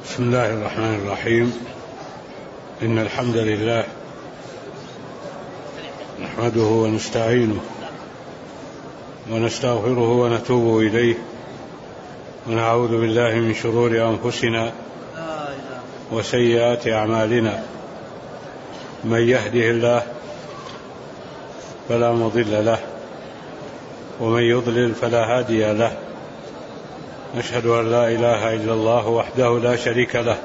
بسم الله الرحمن الرحيم. إن الحمد لله نحمده ونستعينه ونستغفره ونتوب إليه ونعوذ بالله من شرور أنفسنا وسيئات أعمالنا. من يهده الله فلا مضل له ومن يضلل فلا هادي له. أشهد أن لا إله إلا الله وحده لا شريك له،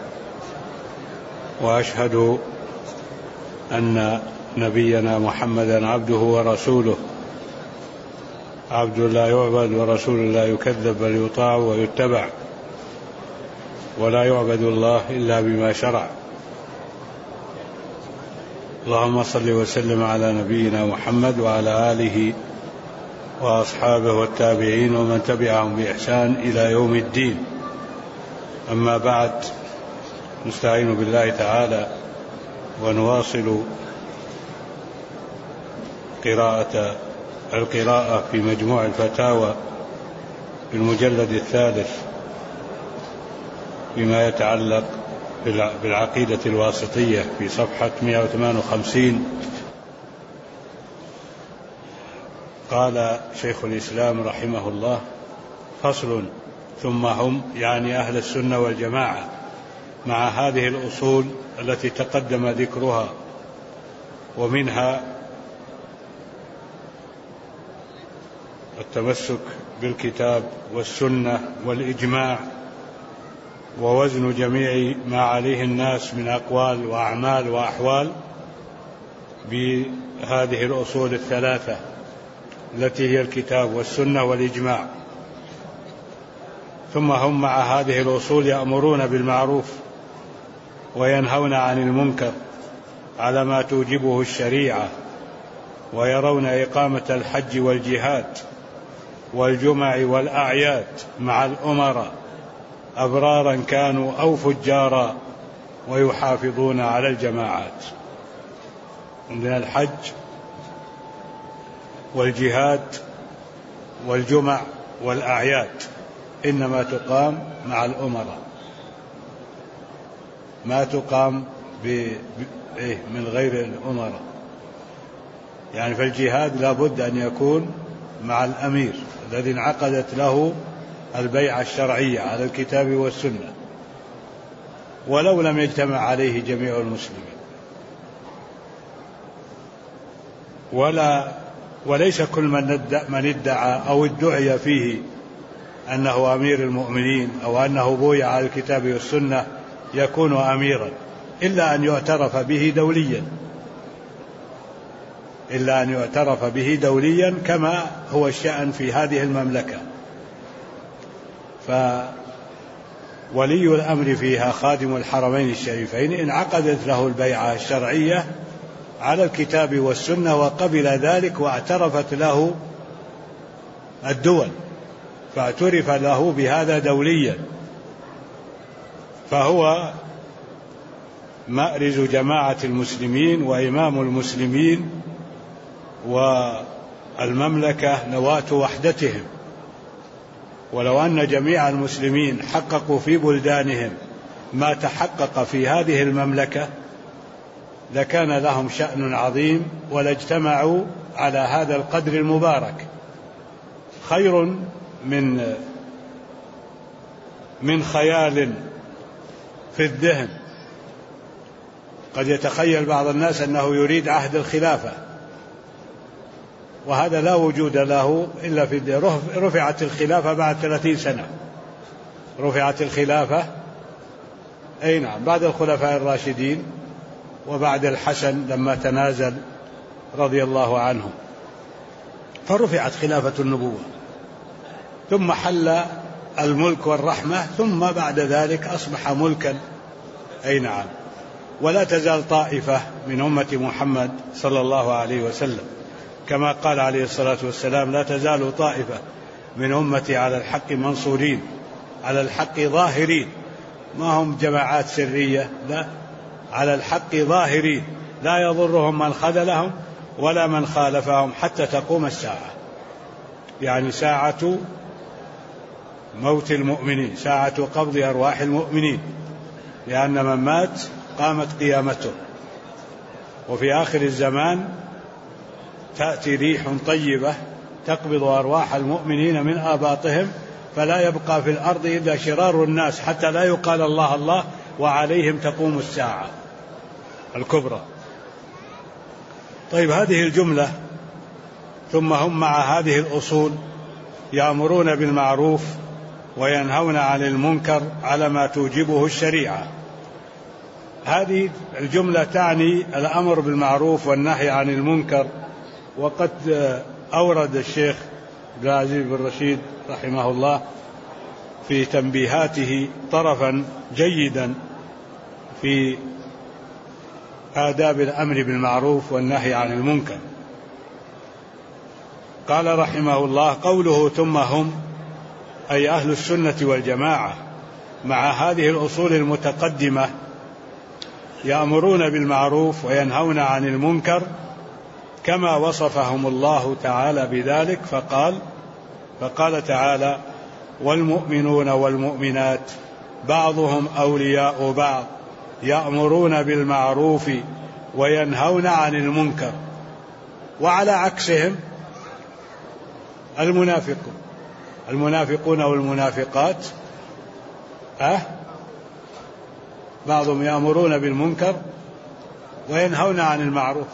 وأشهد أن نبينا محمدا عبده ورسوله، عبد لا يعبد ورسول لا يكذب بل يطاع ويتبع، ولا يعبد الله إلا بما شرع. اللهم صل وسلم على نبينا محمد وعلى آله وأصحابه والتابعين ومن تبعهم بإحسان إلى يوم الدين. أما بعد، نستعين بالله تعالى ونواصل القراءة في مجموع الفتاوى في المجلد الثالث فيما يتعلق بالعقيدة الواسطية في صفحة 158. قال شيخ الإسلام رحمه الله: فصل: ثم هم، يعني أهل السنة والجماعة، مع هذه الأصول التي تقدم ذكرها، ومنها التمسك بالكتاب والسنة والإجماع، ووزن جميع ما عليه الناس من أقوال وأعمال وأحوال بهذه الأصول الثلاثة التي هي الكتاب والسنة والإجماع. ثم هم مع هذه الأصول يأمرون بالمعروف وينهون عن المنكر على ما توجبه الشريعة، ويرون إقامة الحج والجهاد والجمع والأعياد مع الأمراء أبرارا كانوا أو فجارا، ويحافظون على الجماعات. عندنا الحج والجهاد والجمع والأعياد إنما تقام مع الأمراء، ما تقام من غير الأمراء. يعني فالجهاد لا بد أن يكون مع الأمير الذي انعقدت له البيعة الشرعية على الكتاب والسنة، ولو لم يجتمع عليه جميع المسلمين. وليس كل من ادعى أو ادعي فيه أنه أمير المؤمنين أو أنه بويع على الكتاب والسنة يكون أميرا، إلا أن يعترف به دوليا، كما هو الشأن في هذه المملكة. فولي الأمر فيها خادم الحرمين الشريفين انعقدت له البيعة الشرعية على الكتاب والسنة وقبل ذلك، واعترفت له الدول، فاعترف له بهذا دوليا، فهو مأرز جماعة المسلمين وإمام المسلمين، والمملكة نواة وحدتهم. ولو أن جميع المسلمين حققوا في بلدانهم ما تحقق في هذه المملكة لكان لهم شأن عظيم، ولاجتمعوا على هذا القدر المبارك. خير من خيال في الذهن. قد يتخيل بعض الناس أنه يريد عهد الخلافة، وهذا لا وجود له إلا في الذهن. رفعت الخلافة بعد 30 سنة، رفعت الخلافة نعم بعد الخلفاء الراشدين وبعد الحسن لما تنازل رضي الله عنه، فرفعت خلافة النبوة، ثم حل الملك والرحمة، ثم بعد ذلك أصبح ملكا. نعم. ولا تزال طائفة من أمة محمد صلى الله عليه وسلم، كما قال عليه الصلاة والسلام: لا تزال طائفة من أمتي على الحق منصورين، على الحق ظاهرين. ما هم جماعات سرية، لا، على الحق ظاهرين، لا يضرهم من خذلهم ولا من خالفهم حتى تقوم الساعة. يعني ساعة موت المؤمنين، ساعة قبض أرواح المؤمنين. لأن من مات قامت قيامته. وفي آخر الزمان تأتي ريح طيبة تقبض أرواح المؤمنين من آباطهم، فلا يبقى في الأرض إلا شرار الناس حتى لا يقال الله الله، وعليهم تقوم الساعة الكبرى. طيب، هذه الجملة ثم هم مع هذه الأصول يأمرون بالمعروف وينهون عن المنكر على ما توجبه الشريعة. هذه الجملة تعني الأمر بالمعروف والنهي عن المنكر. وقد أورد الشيخ عبد العزيز بن رشيد رحمه الله في تنبيهاته طرفا جيدا في آداب الأمر بالمعروف والنهي عن المنكر. قال رحمه الله: قوله ثم هم، أي أهل السنة والجماعة مع هذه الأصول المتقدمة يأمرون بالمعروف وينهون عن المنكر كما وصفهم الله تعالى بذلك، فقال تعالى: والمؤمنون والمؤمنات بعضهم أولياء بعض يأمرون بالمعروف وينهون عن المنكر. وعلى عكسهم المنافقون والمنافقات بعضهم يأمرون بالمنكر وينهون عن المعروف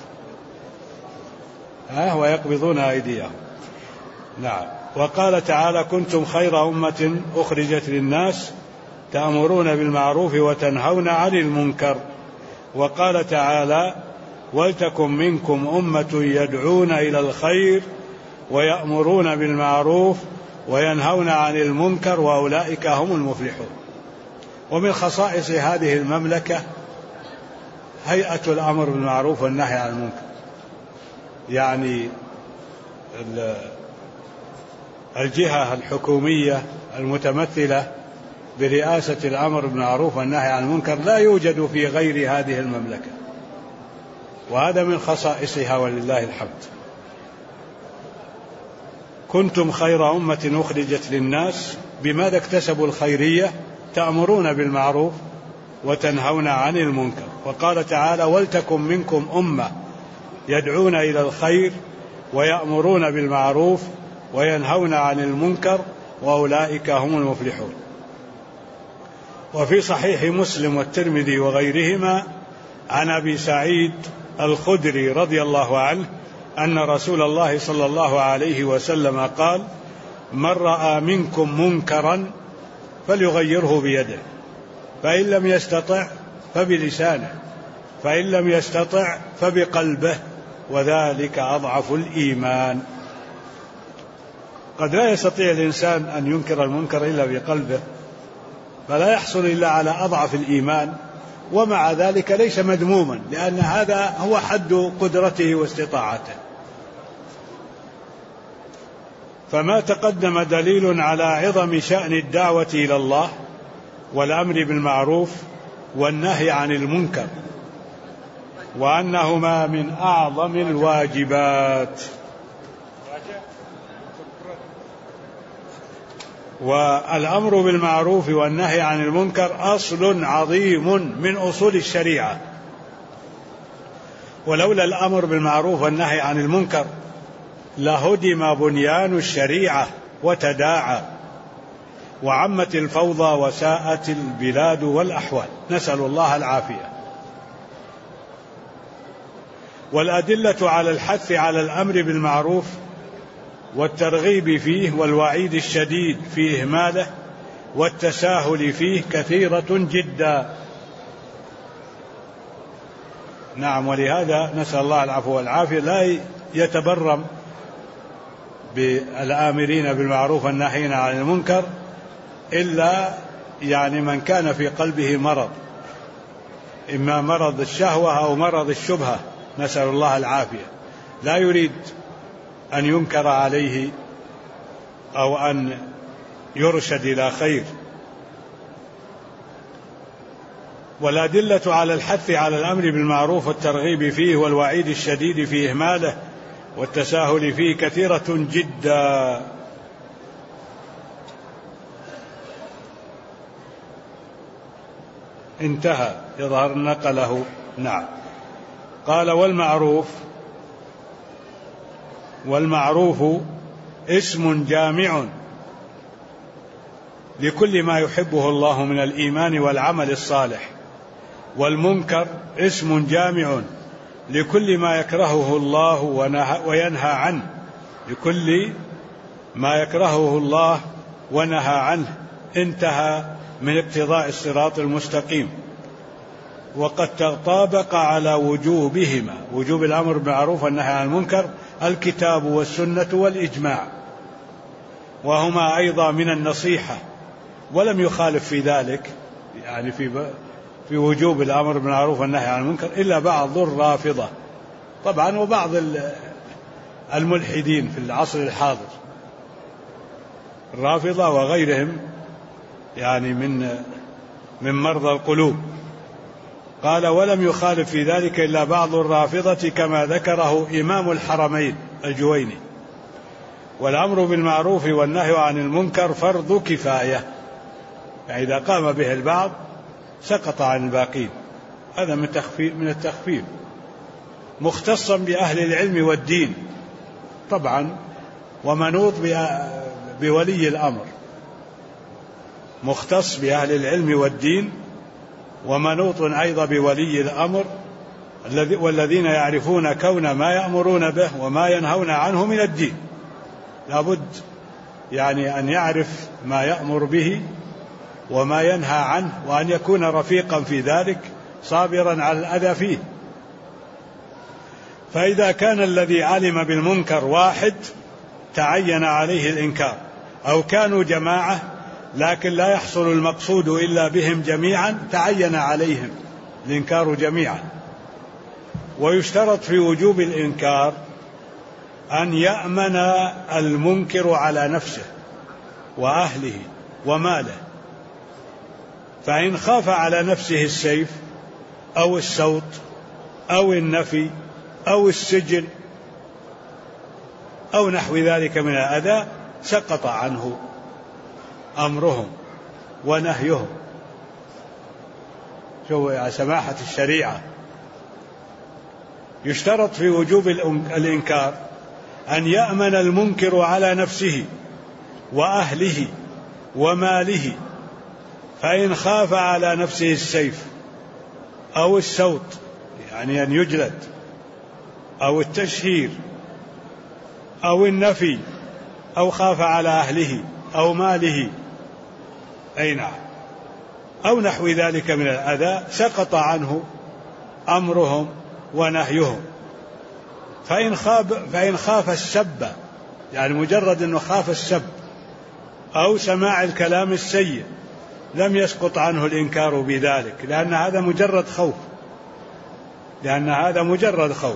ويقبضون أيديهم. نعم. وقال تعالى: كنتم خير أمة أخرجت للناس تأمرون بالمعروف وتنهون عن المنكر. وقال تعالى: ولتكن منكم أمة يدعون إلى الخير ويأمرون بالمعروف وينهون عن المنكر وأولئك هم المفلحون. ومن خصائص هذه المملكة هيئة الأمر بالمعروف والنهي عن المنكر، يعني الجهة الحكومية المتمثلة برئاسة الأمر بالمعروف والنهي عن المنكر لا يوجد في غير هذه المملكة، وهذا من خصائصها ولله الحمد. كنتم خير أمة أخرجت للناس، بماذا اكتسبوا الخيرية؟ تأمرون بالمعروف وتنهون عن المنكر. وقال تعالى: ولتكن منكم أمة يدعون إلى الخير ويأمرون بالمعروف وينهون عن المنكر وأولئك هم المفلحون. وفي صحيح مسلم والترمذي وغيرهما عن أبي سعيد الخدري رضي الله عنه أن رسول الله صلى الله عليه وسلم قال: من رأى منكم منكرا فليغيره بيده، فإن لم يستطع فبلسانه، فإن لم يستطع فبقلبه، وذلك أضعف الإيمان. قد لا يستطيع الإنسان أن ينكر المنكر إلا بقلبه، فلا يحصل إلا على أضعف الإيمان، ومع ذلك ليس مذموما، لأن هذا هو حد قدرته واستطاعته. فما تقدم دليل على عظم شأن الدعوة إلى الله والأمر بالمعروف والنهي عن المنكر، وأنهما من أعظم الواجبات. والأمر بالمعروف والنهي عن المنكر أصل عظيم من أصول الشريعة، ولولا الأمر بالمعروف والنهي عن المنكر لهدم بنيان الشريعة وتداعى، وعمت الفوضى وساءت البلاد والأحوال، نسأل الله العافية. والأدلة على الحث على الأمر بالمعروف والترغيب فيه والوعيد الشديد في إهماله والتساهل فيه كثيرة جدا. نعم. ولهذا نسأل الله العفو والعافية لا يتبرم بالآمرين بالمعروف والناهين عن المنكر إلا من كان في قلبه مرض، إما مرض الشهوة أو مرض الشبهة، نسأل الله العافية، لا يريد أن ينكر عليه أو أن يرشد إلى خير. والأدلة على الحث على الأمر بالمعروف والترغيب فيه والوعيد الشديد في إهماله والتساهل فيه كثيرة جدا. انتهى، يظهر نقله. نعم. قال والمعروف اسم جامع لكل ما يحبه الله من الإيمان والعمل الصالح، والمنكر اسم جامع لكل ما يكرهه الله وينهى عنه، لكل ما يكرهه الله ونهى عنه، انتهى من اقتضاء الصراط المستقيم. وقد تطابق على وجوبهما، وجوب الأمر بالمعروف والنهي عن المنكر، الكتاب والسنة والإجماع، وهما أيضا من النصيحة، ولم يخالف في ذلك يعني في وجوب الأمر بالمعروف والنهي عن المنكر إلا بعض الرافضة طبعا، وبعض الملحدين في العصر الحاضر، الرافضة وغيرهم يعني من مرضى القلوب. قال ولم يخالف في ذلك إلا بعض الرافضة كما ذكره إمام الحرمين الجويني. والأمر بالمعروف والنهي عن المنكر فرض كفاية، يعني إذا قام به البعض سقط عن الباقين، هذا من التخفيف. مختصا بأهل العلم والدين طبعا، ومنوط بولي الأمر، مختص بأهل العلم والدين، ومنوط أيضا بولي الأمر والذين يعرفون كون ما يأمرون به وما ينهون عنه من الدين. لابد يعني أن يعرف ما يأمر به وما ينهى عنه، وأن يكون رفيقا في ذلك صابرا على الأذى فيه. فإذا كان الذي علم بالمنكر واحد تعين عليه الإنكار، أو كانوا جماعة لكن لا يحصل المقصود إلا بهم جميعا تعين عليهم الإنكار جميعا. ويشترط في وجوب الإنكار أن يأمن المنكر على نفسه وأهله وماله، فإن خاف على نفسه السيف أو السوط أو النفي أو السجن أو نحو ذلك من الأذى سقط عنه أمرهم ونهيهم. شو يا سماحة الشريعة. يشترط في وجوب الإنكار أن يأمن المنكر على نفسه وأهله وماله، فإن خاف على نفسه السيف أو السوط يعني أن يجلد أو التشهير أو النفي، أو خاف على أهله أو ماله أي نعم أو نحو ذلك من الأذى سقط عنه أمرهم ونهيهم. فإن خاف السب، يعني مجرد أنه خاف السب أو سماع الكلام السيء لم يسقط عنه الإنكار بذلك، لأن هذا مجرد خوف،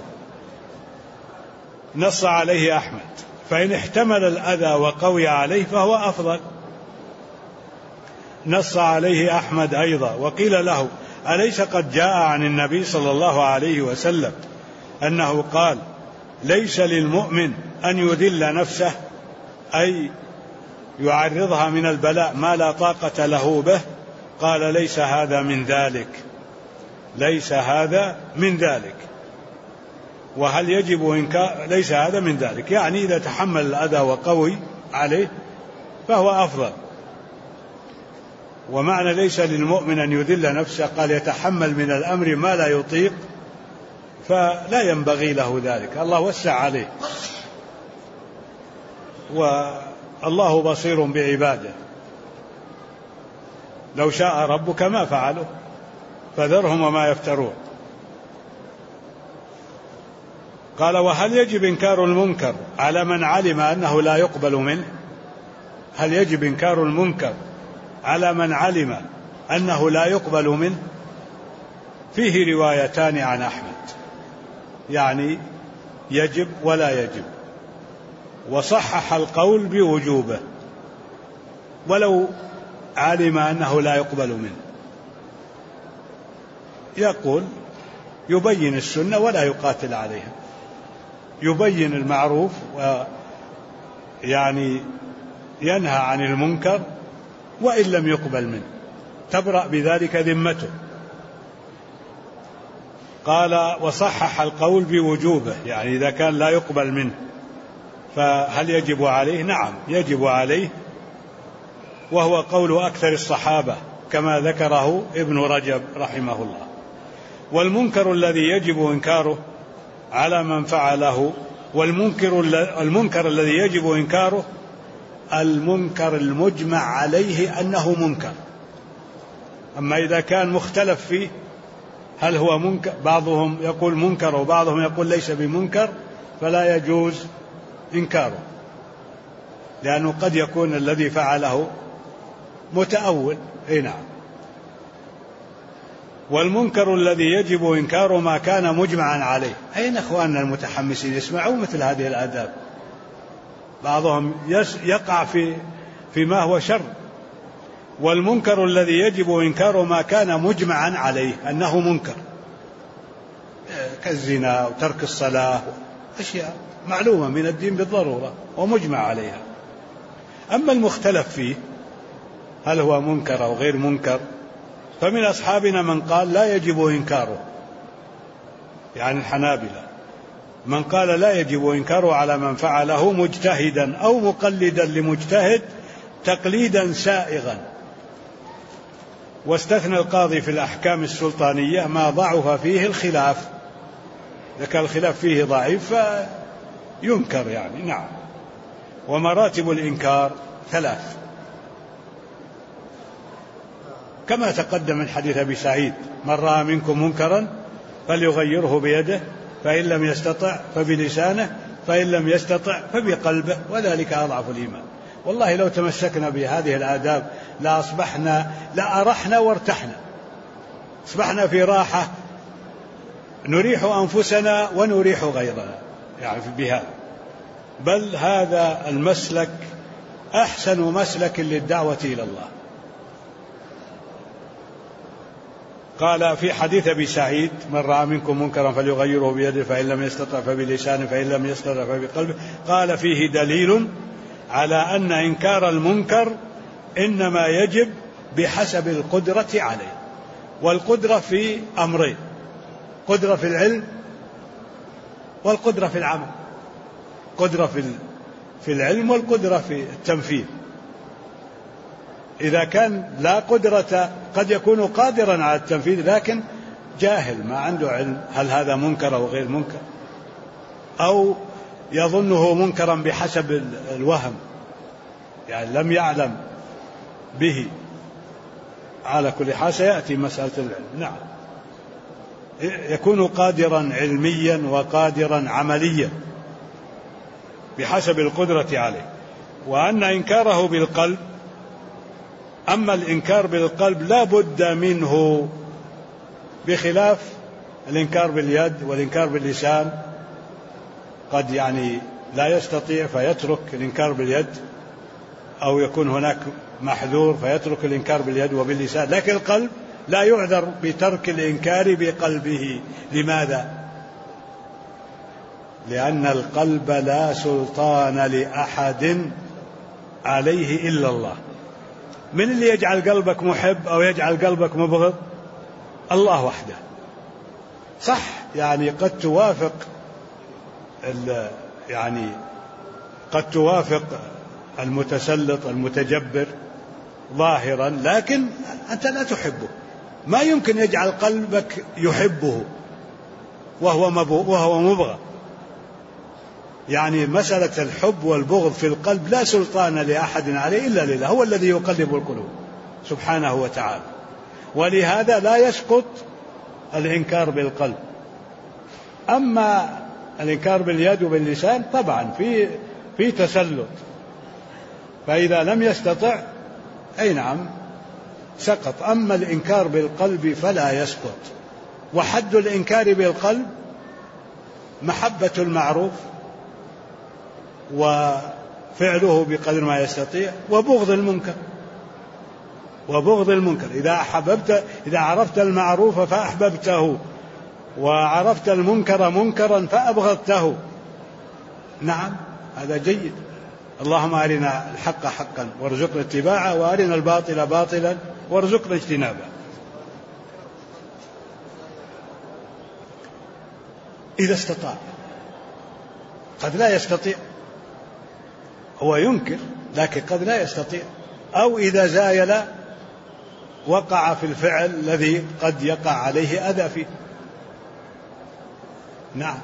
نص عليه أحمد. فإن احتمل الأذى وقوي عليه فهو أفضل، نص عليه أحمد أيضا. وقيل له أليس قد جاء عن النبي صلى الله عليه وسلم أنه قال ليس للمؤمن أن يذل نفسه، أي يعرضها من البلاء ما لا طاقة له به. قال ليس هذا من ذلك. وهل يجب إنكار؟ ليس هذا من ذلك، يعني إذا تحمل الأذى وقوي عليه فهو أفضل. ومعنى ليس للمؤمن أن يذل نفسه قال يتحمل من الأمر ما لا يطيق، فلا ينبغي له ذلك، الله وسع عليه، والله بصير بعباده. لو شاء ربك ما فعلوا فذرهم وما يفترون. قال وهل يجب إنكار المنكر على من علم أنه لا يقبل منه؟ هل يجب إنكار المنكر على من علم أنه لا يقبل منه؟ فيه روايتان عن أحمد، يعني يجب ولا يجب، وصحح القول بوجوبه ولو علم أنه لا يقبل منه. يقول يبين السنة ولا يقاتل عليها، يبين المعروف ويعني ينهى عن المنكر وإن لم يقبل منه، تبرأ بذلك ذمته قال وصحح القول بوجوبه، يعني إذا كان لا يقبل منه فهل يجب عليه؟ نعم يجب عليه، وهو قول أكثر الصحابة كما ذكره ابن رجب رحمه الله. والمنكر الذي يجب إنكاره على من فعله، والمنكر الذي يجب إنكاره المنكر المجمع عليه أنه منكر. أما إذا كان مختلف فيه هل هو منكر، بعضهم يقول منكر وبعضهم يقول ليس بمنكر، فلا يجوز إنكاره، لأنه قد يكون الذي فعله متأول. نعم. والمنكر الذي يجب إنكاره ما كان مجمعا عليه. أين أخواننا المتحمسين يسمعون مثل هذه الآداب؟ بعضهم يقع في ما هو شر. والمنكر الذي يجب إنكاره ما كان مجمعا عليه أنه منكر، كالزنا وترك الصلاة، أشياء معلومة من الدين بالضرورة ومجمع عليها. أما المختلف فيه هل هو منكر أو غير منكر، فمن أصحابنا من قال لا يجب إنكاره، يعني الحنابلة، من قال لا يجب إنكاره على من فعله مجتهدا أو مقلدا لمجتهد تقليدا سائغا. واستثنى القاضي في الأحكام السلطانية ما ضعف فيه الخلاف، إذا كان الخلاف فيه ضعيف فينكر يعني. نعم. ومراتب الإنكار 3 كما تقدم من حديث أبي سعيد: من رأى منكم منكرا فليغيره بيده، فإن لم يستطع فبلسانه، فإن لم يستطع فبقلبه، وذلك أضعف الإيمان. والله لو تمسكنا بهذه الآداب لا أرحنا وارتحنا، أصبحنا في راحة نريح أنفسنا ونريح غيرنا يعني بهذا. بل هذا المسلك أحسن مسلك للدعوة إلى الله. قال في حديث أبي سعيد: من رأى منكم منكرا فليغيره بيده، فإن لم يستطع فبلسانه، فإن لم يستطع فبقلبه. قال فيه دليل على أن إنكار المنكر إنما يجب بحسب القدرة عليه. والقدرة في أمرين: قدرة في العلم والقدرة في العمل. قدرة في العلم والقدرة في التنفيذ. إذا كان لا قدرة، قد يكون قادرا على التنفيذ لكن جاهل ما عنده علم هل هذا منكر أو غير منكر، أو يظنه منكرا بحسب الوهم، يعني لم يعلم به. على كل حال سيأتي مسألة العلم. نعم. يكون قادرا علميا وقادرا عمليا بحسب القدرة عليه. وأن إنكاره بالقلب، أما الإنكار بالقلب لا بد منه، بخلاف الإنكار باليد والإنكار باللسان. قد يعني لا يستطيع فيترك الإنكار باليد، أو يكون هناك محذور فيترك الإنكار باليد وباللسان، لكن القلب لا يعذر بترك الإنكار بقلبه. لماذا؟ لأن القلب لا سلطان لأحد عليه إلا الله. من اللي يجعل قلبك محب أو يجعل قلبك مبغض؟ الله وحده. صح، يعني قد توافق المتسلط المتجبر ظاهرا، لكن أنت لا تحبه. ما يمكن يجعل قلبك يحبه وهو مبغض. يعني مسألة الحب والبغض في القلب لا سلطان لأحد عليه إلا لله، هو الذي يقلب القلوب سبحانه وتعالى. ولهذا لا يسقط الإنكار بالقلب. أما الإنكار باليد وباللسان طبعا في تسلط، فإذا لم يستطع أي نعم سقط. أما الإنكار بالقلب فلا يسقط. وحد الإنكار بالقلب محبة المعروف وفعله بقدر ما يستطيع، وبغض المنكر. إذا عرفت المعروف فأحببته، وعرفت المنكر منكرا فأبغضته. نعم، هذا جيد. اللهم أرنا الحق حقا وارزقنا اتباعه، وأرنا الباطل باطلا وارزقنا اجتنابه. إذا استطاع. قد لا يستطيع، هو ينكر لكن قد لا يستطيع، أو إذا زايل وقع في الفعل الذي قد يقع عليه أذى فيه. نعم،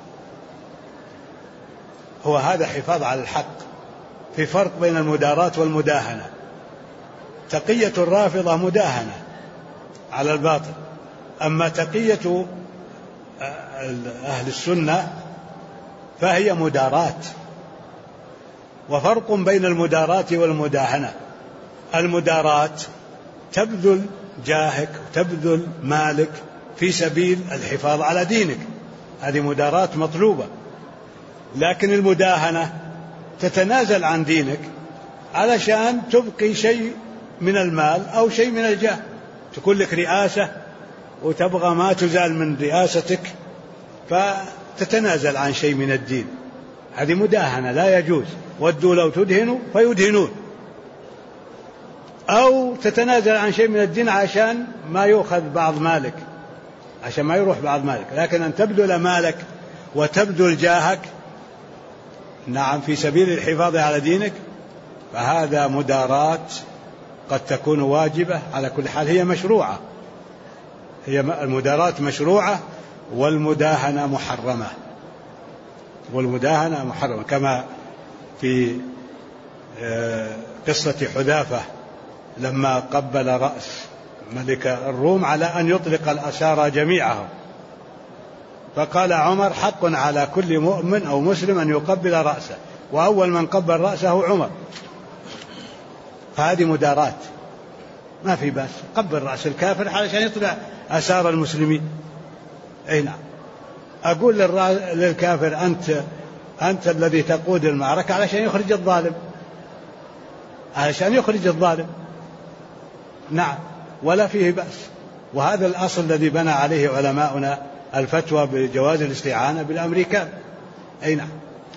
هو هذا حفاظ على الحق. في فرق بين المداراة والمداهنة. تقية الرافضة مداهنة على الباطل، أما تقية أهل السنة فهي مداراة. وفرق بين المداراة والمداهنة. المداراة تبذل جاهك وتبذل مالك في سبيل الحفاظ على دينك، هذه مداراة مطلوبة. لكن المداهنة تتنازل عن دينك علشان تبقي شيء من المال أو شيء من الجاه. تكون لك رئاسة وتبغى ما تزال من رئاستك فتتنازل عن شيء من الدين، هذه مداهنة لا يجوز. ودوا لو تدهنوا فيدهنون. أو تتنازل عن شيء من الدين عشان ما يؤخذ بعض مالك، عشان ما يروح بعض مالك. لكن أن تبذل مالك وتبذل جاهك نعم في سبيل الحفاظ على دينك فهذا مداراة قد تكون واجبة. على كل حال هي مشروعة، هي المداراة مشروعة والمداهنة محرمة. والمداهنة محرمة كما في قصة حذافة لما قبل رأس ملك الروم على أن يطلق الأسارى جميعهم، فقال عمر: حق على كل مؤمن أو مسلم أن يقبل رأسه، وأول من قبل رأسه عمر. فهذه مداراة، ما في بأس، قبل رأس الكافر علشان يطلع أسارى المسلمين. أي نعم، أقول للكافر: أنت الذي تقود المعركة علشان يخرج الظالم، علشان يخرج الظالم. نعم، ولا فيه بأس. وهذا الأصل الذي بنى عليه علماؤنا الفتوى بجواز الاستعانة بالأمريكان. أي نعم،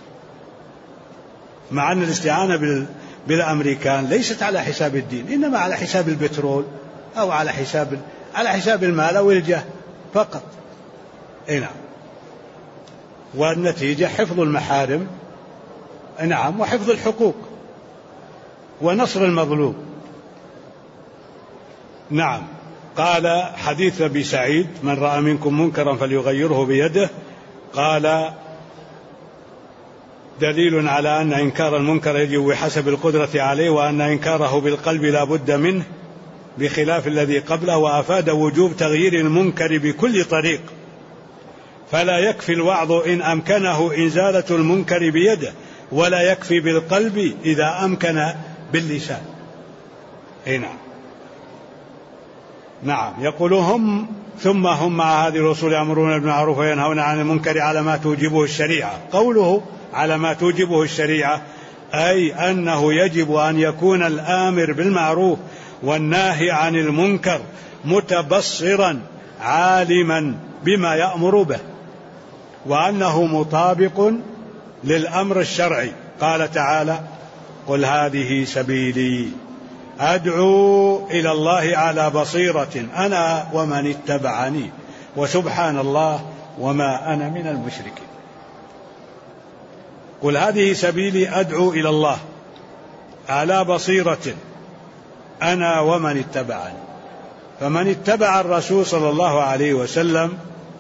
مع أن الاستعانة بالأمريكان ليست على حساب الدين، إنما على حساب البترول أو على حساب المال أو الجاه فقط. أي نعم، والنتيجة حفظ المحارم. نعم، وحفظ الحقوق ونصر المظلوم. نعم. قال حديث أبي سعيد: من رأى منكم منكرا فليغيره بيده. قال: دليل على أن إنكار المنكر يجب بحسب القدرة عليه، وأن إنكاره بالقلب لا بد منه بخلاف الذي قبله. وأفاد وجوب تغيير المنكر بكل طريق، فلا يكفي الوعظ إن أمكنه إزالة المنكر بيده، ولا يكفي بالقلب إذا أمكن باللسان. أي نعم. نعم، يقول هم ثم هم مع هذه الرسل يأمرون بالمعروف وينهون عن المنكر على ما توجبه الشريعة. قوله على ما توجبه الشريعة أي أنه يجب أن يكون الآمر بالمعروف والناهي عن المنكر متبصرا عالما بما يأمر به، وأنه مطابق للأمر الشرعي. قال تعالى: قل هذه سبيلي أدعو إلى الله على بصيرة أنا ومن اتبعني وسبحان الله وما أنا من المشركين. قل هذه سبيلي أدعو إلى الله على بصيرة أنا ومن اتبعني. فمن اتبع الرسول صلى الله عليه وسلم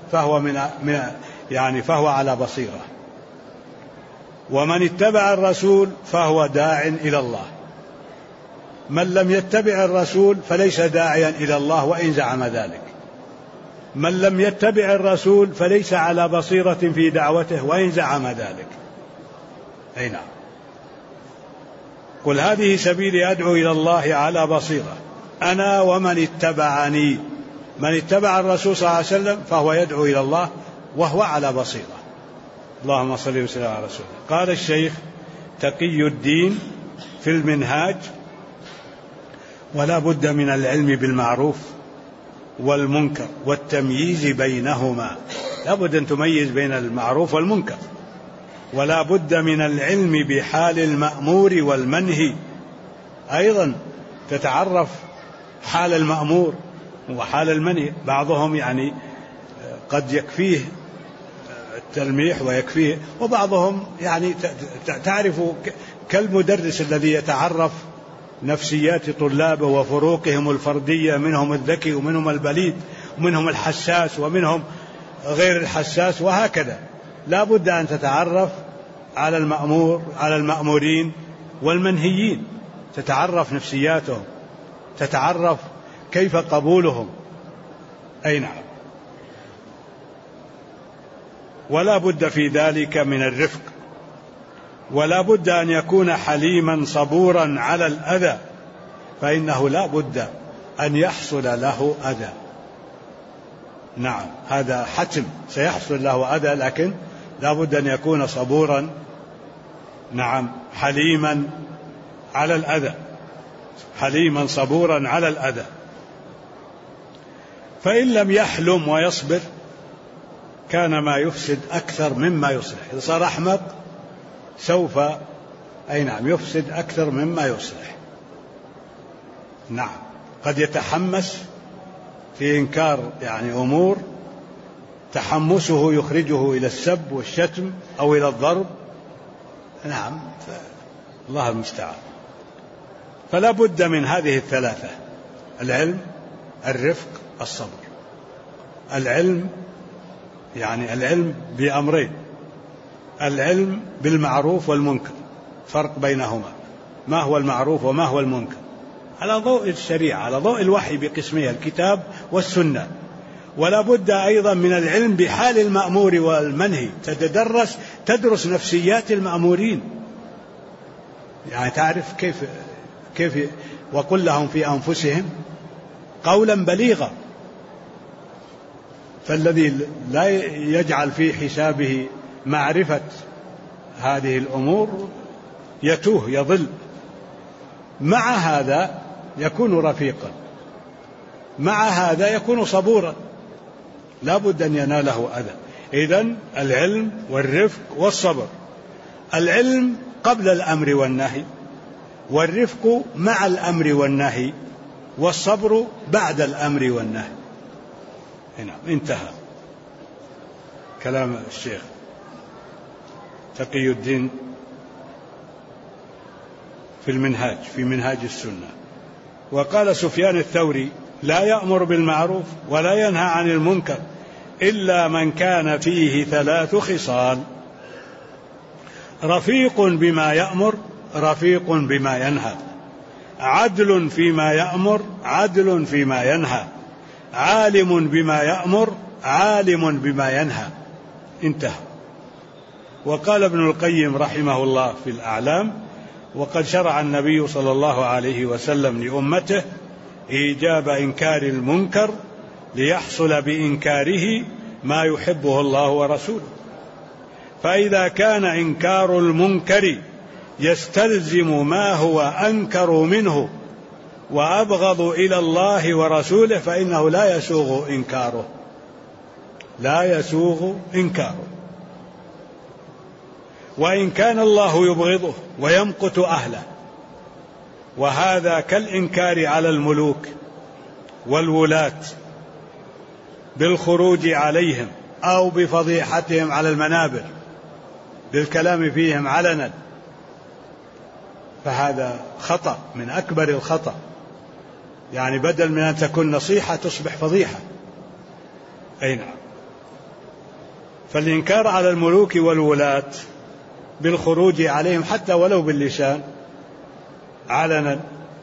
فهو على بصيرة، ومن اتبع الرسول فهو داع إلى الله. من لم يتبع الرسول فليس داعيا إلى الله وإن زعم ذلك. من لم يتبع الرسول فليس على بصيرة في دعوته وإن زعم ذلك. أي نعم. قل هذه سبيلي أدعو إلى الله على بصيرة أنا ومن اتبعني. من اتبع الرسول صلى الله عليه وسلم فهو يدعو إلى الله وهو على بصيرة. اللهم صل وسلم على رسوله. قال الشيخ تقي الدين في المنهاج: ولا بد من العلم بالمعروف والمنكر والتمييز بينهما. لا بد أن تميز بين المعروف والمنكر، ولا بد من العلم بحال المأمور والمنهي. أيضا تتعرف حال المأمور وحال المنهي. بعضهم قد يكفيه تلميح ويكفيه. وبعضهم يعني تعرف كالمدرس الذي يتعرف نفسيات طلابه وفروقهم الفردية، منهم الذكي ومنهم البليد ومنهم الحساس ومنهم غير الحساس، وهكذا لا بد أن تتعرف على المأمورين والمنهيين، تتعرف نفسياتهم، تتعرف كيف قبولهم. أي نعم. ولا بد في ذلك من الرفق، ولا بد أن يكون حليما صبورا على الأذى، فإنه لا بد أن يحصل له أذى. نعم، هذا حتم سيحصل له أذى، لكن لا بد أن يكون صبورا، نعم، حليما على الأذى، حليما صبورا على الأذى. فإن لم يحلم ويصبر كان ما يفسد أكثر مما يصلح. إذا صار أحمق سوف يفسد أكثر مما يصلح. نعم، قد يتحمس في إنكار أمور، تحمسه يخرجه إلى السب والشتم أو إلى الضرب. نعم، الله المستعان. فلا بد من هذه الثلاثة: العلم، الرفق، الصبر. العلم العلم بأمرين: العلم بالمعروف والمنكر، فرق بينهما، ما هو المعروف وما هو المنكر، على ضوء الشريعة، على ضوء الوحي بقسمها الكتاب والسنة. ولا بد أيضا من العلم بحال المأمور والمنهي، تدرس نفسيات المأمورين، تعرف كيف وقل لهم في أنفسهم قولا بليغا. فالذي لا يجعل في حسابه معرفة هذه الأمور يتوه، يضل. مع هذا يكون رفيقا، مع هذا يكون صبورا، لا بد أن يناله أذى. إذن العلم والرفق والصبر. العلم قبل الأمر والنهي، والرفق مع الأمر والنهي، والصبر بعد الأمر والنهي. هنا انتهى كلام الشيخ تقي الدين في المنهاج، في منهاج السنة. وقال سفيان الثوري: لا يأمر بالمعروف ولا ينهى عن المنكر إلا من كان فيه ثلاث خصال: رفيق بما يأمر، رفيق بما ينهى، عدل فيما يأمر، عدل فيما ينهى، عالم بما يأمر، عالم بما ينهى. انتهى. وقال ابن القيم رحمه الله في الأعلام: وقد شرع النبي صلى الله عليه وسلم لأمته إيجاب إنكار المنكر ليحصل بإنكاره ما يحبه الله ورسوله. فإذا كان إنكار المنكر يستلزم ما هو أنكر منه وأبغض إلى الله ورسوله فإنه لا يسوغ إنكاره، لا يسوغ إنكاره. وإن كان الله يبغضه ويمقت أهله، وهذا كالإنكار على الملوك والولاة بالخروج عليهم أو بفضيحتهم على المنابر بالكلام فيهم علنا، فهذا خطأ من أكبر الخطأ. بدل من أن تكون نصيحة تصبح فضيحة. أي نعم. فالإنكار على الملوك والولاة بالخروج عليهم حتى ولو باللسان علنا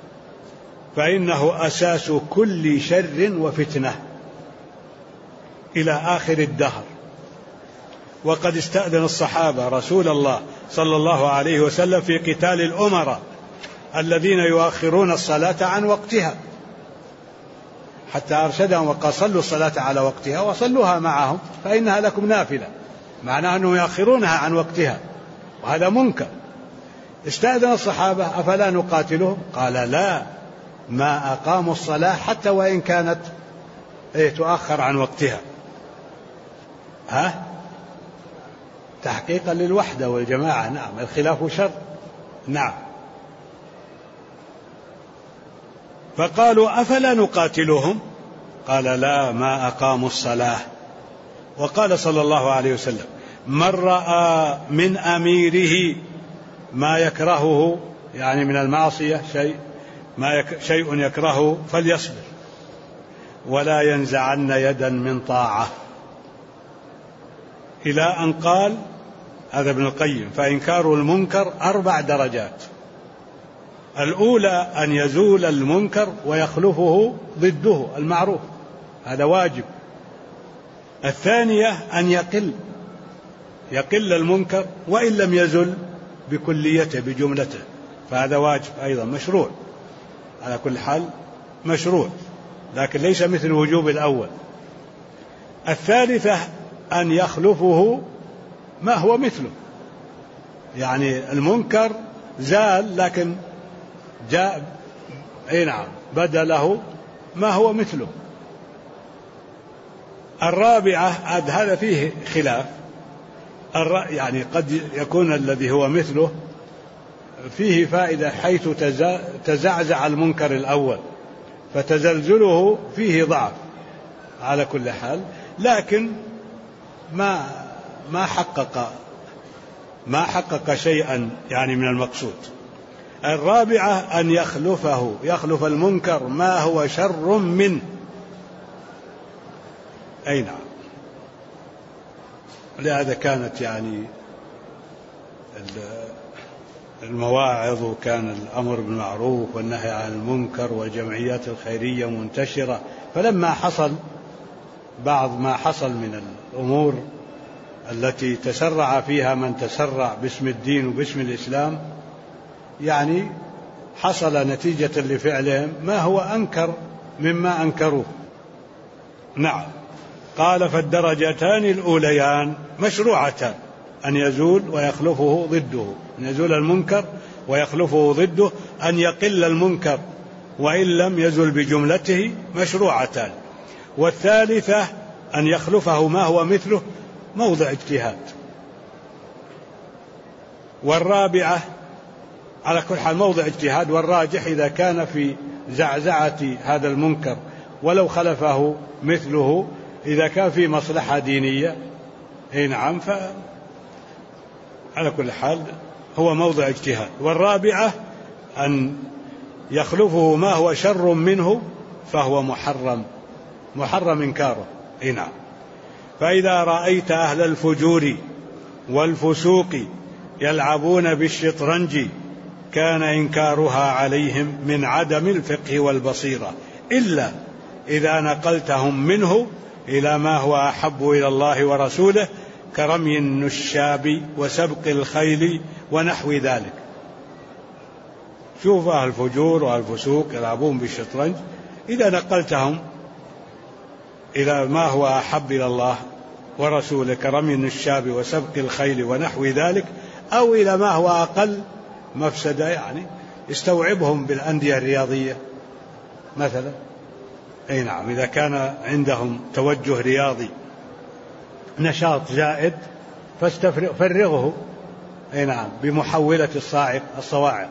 فإنه أساس كل شر وفتنة إلى آخر الدهر. وقد استأذن الصحابة رسول الله صلى الله عليه وسلم في قتال الأمراء الذين يؤخرون الصلاة عن وقتها، حتى أرشدهم وقال: صلوا الصلاة على وقتها وصلوها معهم فإنها لكم نافلة، معناه أنهم يؤخرونها عن وقتها، وهذا منكر. استأذن الصحابة: أفلا نقاتلهم؟ قال: لا، ما أقاموا الصلاة حتى وإن كانت تؤخر عن وقتها. تحقيقا للوحدة والجماعة. نعم، الخلاف شر. نعم. فقالوا: أفلا نقاتلهم؟ قال: لا، ما أقاموا الصلاة. وقال صلى الله عليه وسلم: من رأى من أميره ما يكرهه، يعني من المعصية شيء يكرهه فليصبر ولا ينزعن يدا من طاعة، إلى أن قال هذا ابن القيم: فإنكار المنكر 4 درجات. الأولى أن يزول المنكر ويخلفه ضده المعروف، هذا واجب. الثانية أن يقل المنكر وإن لم يزل بكليته بجملته، فهذا واجب أيضا مشروع، على كل حال مشروع، لكن ليس مثل وجوب الأول. الثالثة أن يخلفه ما هو مثله، يعني المنكر زال لكن جاء بدله ما هو مثله. الرابعة هذا فيه خلاف، يعني قد يكون الذي هو مثله فيه فائدة، حيث تزعزع المنكر الأول فتزلزله فيه ضعف على كل حال، لكن ما حقق شيئا يعني من المقصود. الرابعة أن يخلف المنكر ما هو شر منه. أي نعم. لهذا كانت يعني المواعظ، وكان الأمر بالمعروف والنهي عن المنكر والجمعيات الخيرية منتشرة. فلما حصل بعض ما حصل من الأمور التي تسرع فيها من تسرع باسم الدين وباسم الإسلام، يعني حصل نتيجة لفعلهم ما هو أنكر مما أنكروه. نعم. قال: فالدرجتان الأوليان مشروعتان، أن يزول ويخلفه ضده، أن يزول المنكر ويخلفه ضده، أن يقل المنكر وإن لم يزل بجملته، مشروعتان. والثالثة أن يخلفه ما هو مثله، موضع اجتهاد. والرابعة على كل حال موضع اجتهاد، والراجح إذا كان في زعزعة هذا المنكر ولو خلفه مثله، إذا كان في مصلحة دينية نعم، على كل حال هو موضع اجتهاد. والرابعة أن يخلفه ما هو شر منه، فهو محرم إنكاره. نعم. فإذا رأيت أهل الفجور والفسوق يلعبون بالشطرنج، كان إنكارها عليهم من عدم الفقه والبصيرة، إلا إذا نقلتهم منه إلى ما هو أحب إلى الله ورسوله، كرمي النشاب وسبق الخيل ونحو ذلك. شوف أهل الفجور والفسوق يلعبون بالشطرنج، إذا نقلتهم إلى ما هو أحب إلى الله ورسوله كرمي النشاب وسبق الخيل ونحو ذلك، أو إلى ما هو أقل مفسدة، يعني استوعبهم بالأندية الرياضية مثلا. أي نعم. إذا كان عندهم توجه رياضي نشاط زائد فاستفرغه أي نعم بمحولة الصواعق.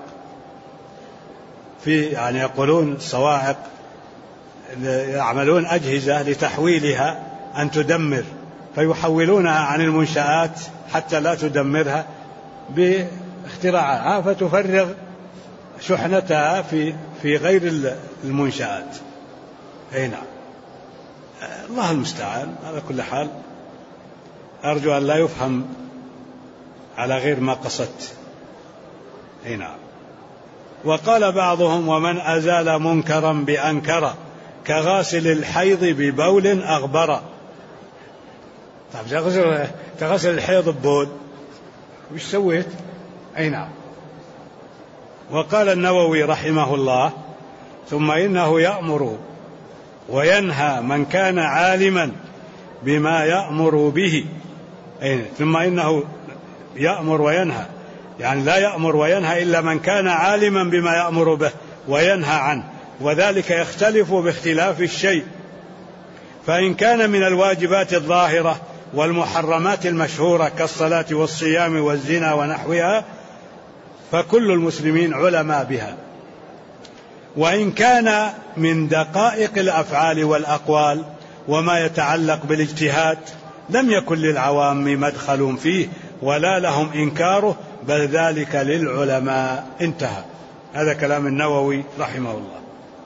في يعني يقولون الصواعق يعملون أجهزة لتحويلها أن تدمر، فيحولونها عن المنشآت حتى لا تدمرها باختراعها، فتفرغ شحنتها في غير المنشآت. أي نعم. الله المستعان. على كل حال أرجو أن لا يفهم على غير ما قصدت. أي نعم. وقال بعضهم: ومن أزال منكرا بأنكر، كغاسل الحيض ببول أغبر. طيب تغسل الحيض ببول وش سويت؟ أي نعم. وقال النووي رحمه الله: ثم إنه يأمر وينهى من كان عالما بما يأمر به. ثم إنه يأمر وينهى، يعني لا يأمر وينهى إلا من كان عالما بما يأمر به وينهى عنه، وذلك يختلف باختلاف الشيء. فإن كان من الواجبات الظاهرة والمحرمات المشهورة كالصلاة والصيام والزنا ونحوها، فكل المسلمين علماء بها. وإن كان من دقائق الأفعال والأقوال وما يتعلق بالاجتهاد لم يكن للعوام مدخل فيه ولا لهم إنكاره، بل ذلك للعلماء. انتهى. هذا كلام النووي رحمه الله.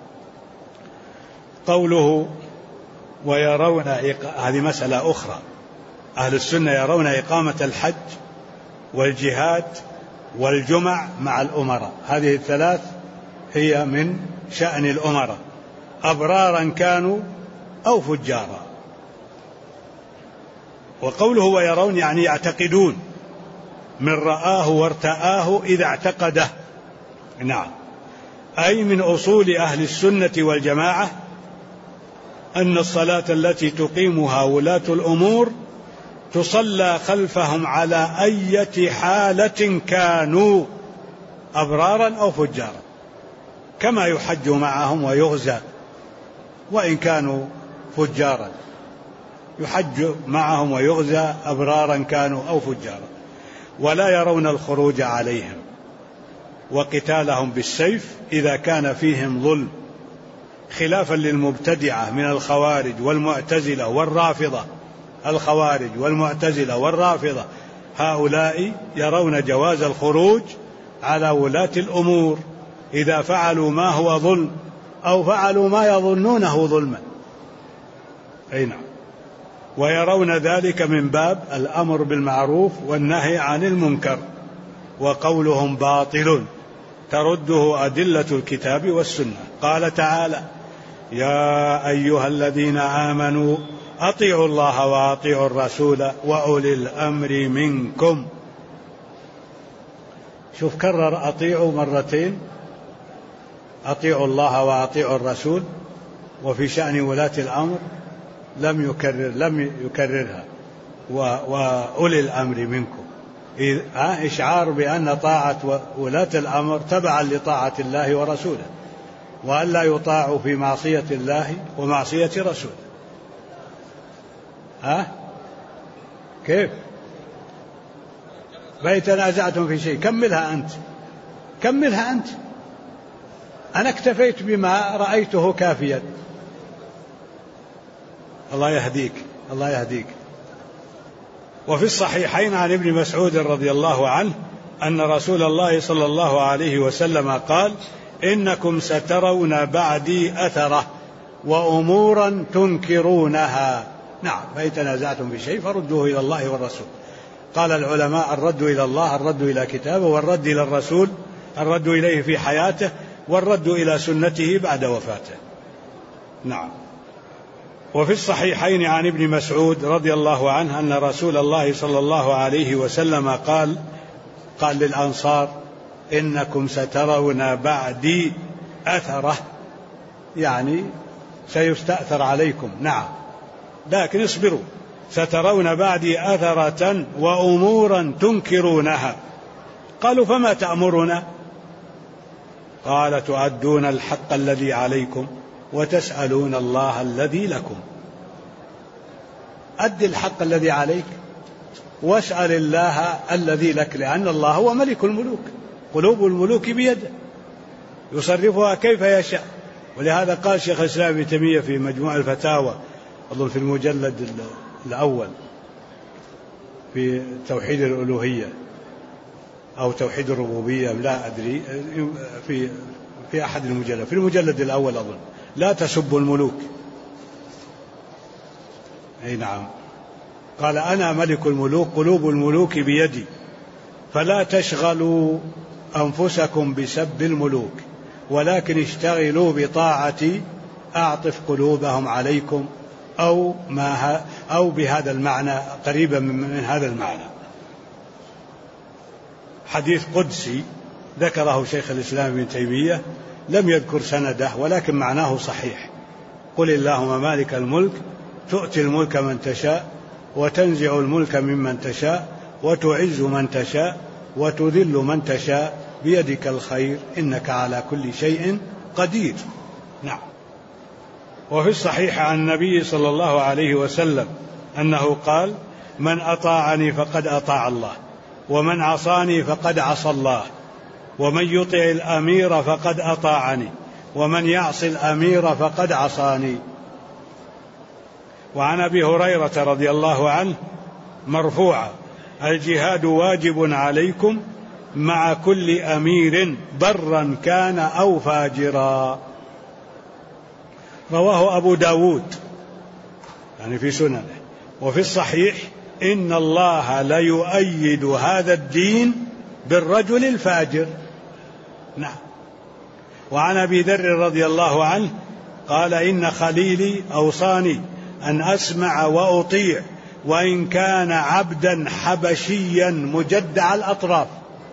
قوله ويرون هذه مسألة أخرى. أهل السنة يرون إقامة الحج والجهاد والجمع مع الأمراء، هذه الثلاث هي من شأن الأمراء، أبرارا كانوا أو فجارا. وقوله ويرون يعني يعتقدون، من رآه وارتآه إذا اعتقده. نعم، أي من أصول أهل السنة والجماعة أن الصلاة التي تقيمها ولاة الأمور تصلى خلفهم على أي حالة كانوا، أبرارا أو فجارا، كما يحج معهم ويغزى وإن كانوا فجارا، يحج معهم ويغزى أبرارا كانوا أو فجارا. ولا يرون الخروج عليهم وقتالهم بالسيف إذا كان فيهم ظلم، خلافا للمبتدعة من الخوارج والمعتزلة والرافضة. الخوارج والمعتزلة والرافضة هؤلاء يرون جواز الخروج على ولاة الأمور إذا فعلوا ما هو ظلم أو فعلوا ما يظنونه ظلما. أي نعم. ويرون ذلك من باب الأمر بالمعروف والنهي عن المنكر. وقولهم باطل ترده أدلة الكتاب والسنة. قال تعالى يا أيها الذين آمنوا أطيعوا الله وأطيعوا الرسول وأولي الأمر منكم. شوف، كرر أطيعوا مرتين، أطيعوا الله وأطيعوا الرسول، وفي شأن ولاة الأمر لم يكررها وأولي الأمر منكم، إشعار بأن طاعة ولاة الأمر تبعا لطاعة الله ورسوله، وأن لا يطاعوا في معصية الله ومعصية رسوله. كيف؟ بل تنازعتم في شيء كملها أنت. أنا اكتفيت بما رأيته كافيا. الله يهديك. وفي الصحيحين عن ابن مسعود رضي الله عنه أن رسول الله صلى الله عليه وسلم قال إنكم سترون بعدي أثرة وأمورا تنكرونها. نعم، فإن تنازعتم في شيء فردوه إلى الله والرسول. قال العلماء الرد إلى الله، الرد إلى كتابه، والرد إلى الرسول، الرد إليه في حياته، والرد إلى سنته بعد وفاته. نعم. وفي الصحيحين عن ابن مسعود رضي الله عنه أن رسول الله صلى الله عليه وسلم قال للأنصار إنكم سترون بعدي أثرة، يعني سيستأثر عليكم. نعم، لكن اصبروا. سترون بعدي أثرة وأمورا تنكرونها. قالوا فما تأمرنا؟ قال تؤدون الحق الذي عليكم وتسألون الله الذي لكم. أد الحق الذي عليك واسأل الله الذي لك، لأن الله هو ملك الملوك، قلوب الملوك بيده يصرفها كيف يشاء. ولهذا قال شيخ الإسلام ابن تيمية في مجموع الفتاوى، أظن في المجلد الأول، في توحيد الألوهية أو توحيد الربوبية، لا أدري، في أحد المجلد، في المجلد الأول أظن، لا تسبوا الملوك. أي نعم. قال أنا ملك الملوك، قلوب الملوك بيدي، فلا تشغلوا أنفسكم بسب الملوك، ولكن اشتغلوا بطاعتي أعطف قلوبهم عليكم، أو بهذا المعنى، قريبا من هذا المعنى. حديث قدسي ذكره شيخ الإسلام ابن تيمية، لم يذكر سنده ولكن معناه صحيح. قل اللهم مالك الملك تؤتي الملك من تشاء وتنزع الملك ممن تشاء وتعز من تشاء وتذل من تشاء بيدك الخير إنك على كل شيء قدير. نعم. وفي الصحيح عن النبي صلى الله عليه وسلم أنه قال من أطاعني فقد أطاع الله، ومن عصاني فقد عصى الله، ومن يطع الأمير فقد أطاعني، ومن يعص الأمير فقد عصاني. وعن أبي هريرة رضي الله عنه مرفوعا: الجهاد واجب عليكم مع كل أمير برا كان أو فاجرا. رواه أبو داود يعني في سننه. وفي الصحيح: إن الله ليؤيد هذا الدين بالرجل الفاجر. نعم. وعن أبي ذر رضي الله عنه قال: إن خليلي أوصاني أن أسمع وأطيع وإن كان عبدا حبشيا مجدع الأطراف.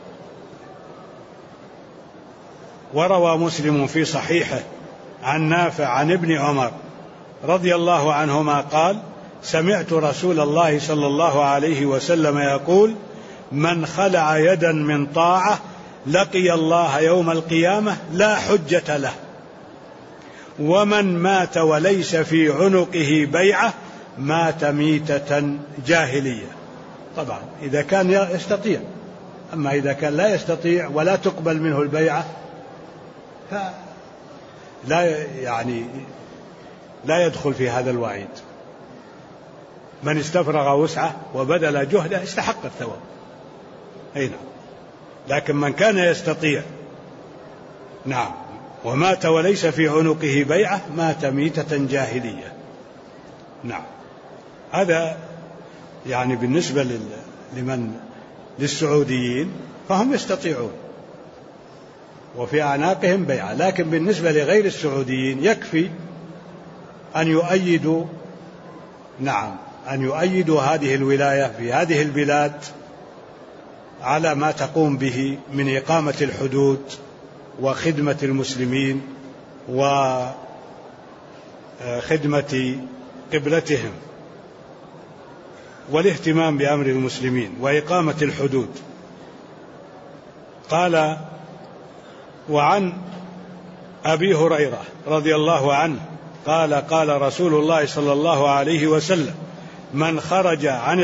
وروى مسلم في صحيحه عن نافع عن ابن عمر رضي الله عنهما قال: سمعت رسول الله صلى الله عليه وسلم يقول: من خلع يدا من طاعة لقي الله يوم القيامة لا حجة له، ومن مات وليس في عنقه بيعة مات ميتة جاهلية. طبعا إذا كان يستطيع، أما إذا كان لا يستطيع ولا تقبل منه البيعة لا يدخل في هذا الوعيد. من استفرغ وسعه وبذل جهده استحق الثواب. أي نعم. لكن من كان يستطيع نعم ومات وليس في عنقه بيعة مات ميتة جاهلية. نعم. هذا يعني بالنسبة للسعوديين فهم يستطيعون وفي أعناقهم بيعة، لكن بالنسبة لغير السعوديين يكفي أن يؤيدوا أن يؤيدوا هذه الولاية في هذه البلاد على ما تقوم به من إقامة الحدود وخدمة المسلمين وخدمة قبلتهم والاهتمام بأمر المسلمين وإقامة الحدود. قال: وعن أبي هريرة رضي الله عنه قال: قال رسول الله صلى الله عليه وسلم: من خرج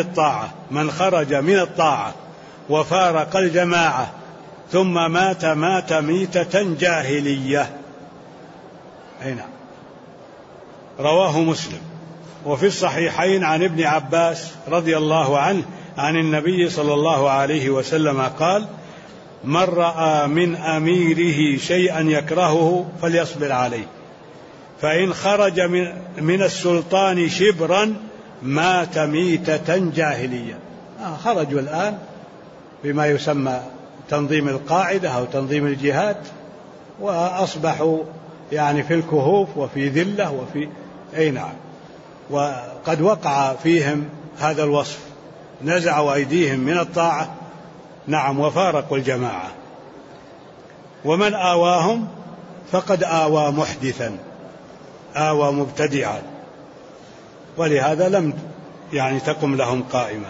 من الطاعة وفارق الجماعة ثم مات ميتة جاهلية. أي نعم. رواه مسلم. وفي الصحيحين عن ابن عباس رضي الله عنه عن النبي صلى الله عليه وسلم قال: من رأى من أميره شيئا يكرهه فليصبر عليه، فإن خرج من السلطان شبرا مات ميتة جاهلية. خرجوا الآن بما يسمى تنظيم القاعدة أو تنظيم الجهاد، وأصبحوا يعني في الكهوف وفي ذلة وفي أي نعم، وقد وقع فيهم هذا الوصف، نزعوا أيديهم من الطاعة نعم وفارقوا الجماعة. ومن آواهم فقد آوى محدثا، آوى مبتدعا، ولهذا لم يعني تقم لهم قائمة.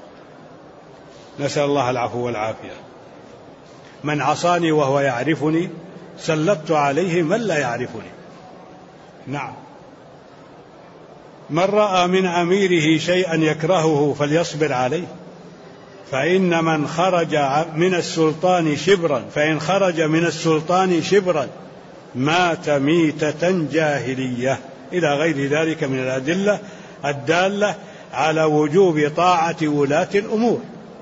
نسأل الله العفو والعافية. من عصاني وهو يعرفني سلطت عليه من لا يعرفني. نعم. من رأى من أميره شيئا يكرهه فليصبر عليه، فإن من خرج من السلطان شبرا مات ميتة جاهلية، إلى غير ذلك من الأدلة الدالة على وجوب طاعة ولاة الأمور.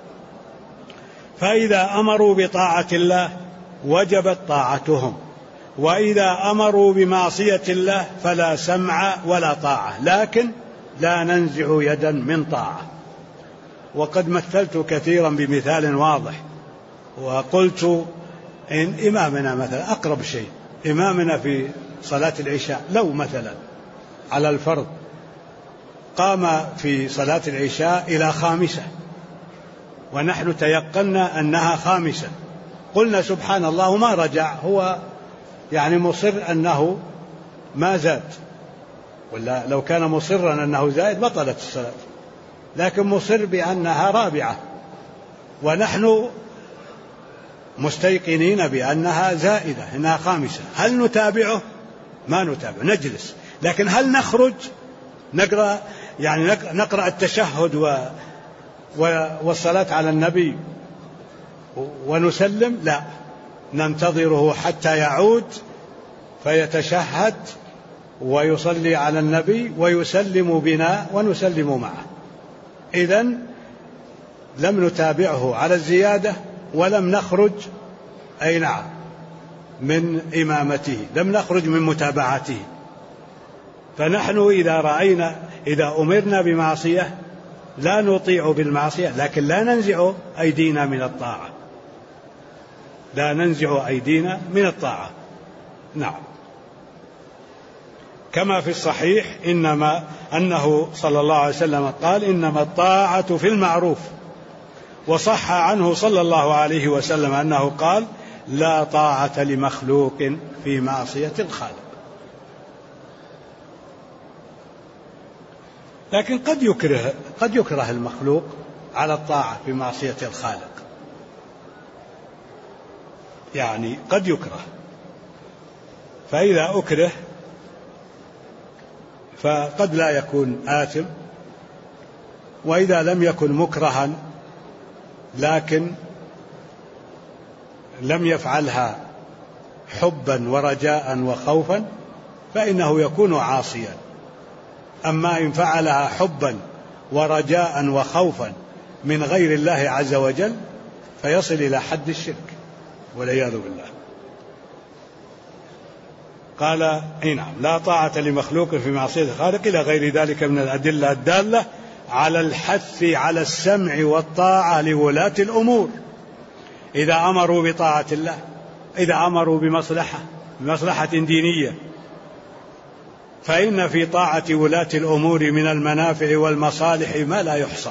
فإذا أمروا بطاعة الله وجبت طاعتهم، وإذا أمروا بمعصية الله فلا سمع ولا طاعة، لكن لا ننزع يدا من طاعة. وقد مثلت كثيرا بمثال واضح، وقلت إن إمامنا مثلا أقرب شيء، إمامنا في صلاة العشاء لو مثلا على الفرض قام في صلاة العشاء إلى 5 ونحن تيقنا أنها 5، قلنا سبحان الله ما رجع، هو يعني مصر أنه ما زاد، ولا لو كان مصرا أنه زائد بطلت الصلاة، لكن مصر بأنها 4 ونحن مستيقنين بأنها زائدة إنها 5، هل نتابعه؟ ما نتابع، نجلس. لكن هل نخرج نقرأ التشهد والصلاة على النبي ونسلم؟ لا، ننتظره حتى يعود فيتشهد ويصلي على النبي ويسلم بنا ونسلم معه. إذن لم نتابعه على الزيادة ولم نخرج من إمامته، لم نخرج من متابعته. فنحن إذا أمرنا بمعصية لا نطيع بالمعصية، لكن لا ننزع أيدينا من الطاعة، لا ننزع أيدينا من الطاعة. نعم. كما في الصحيح أنه صلى الله عليه وسلم قال: إنما الطاعة في المعروف. وصح عنه صلى الله عليه وسلم أنه قال: لا طاعة لمخلوق في معصية الخالق. لكن قد يكره المخلوق على الطاعة في معصية الخالق، يعني قد يكره، فإذا أكره فقد لا يكون آثم. وإذا لم يكن مكرها لكن لم يفعلها حبا ورجاء وخوفا فإنه يكون عاصيا. أما إن فعلها حبا ورجاء وخوفا من غير الله عز وجل فيصل إلى حد الشرك والعياذ بالله. قال: نعم، لا طاعة لمخلوق في معصية الخالق، إلى غير ذلك من الأدلة الدالة على الحث على السمع والطاعة لولاة الأمور إذا أمروا بطاعة الله، إذا أمروا بمصلحة دينية، فإن في طاعة ولاة الأمور من المنافع والمصالح ما لا يحصى،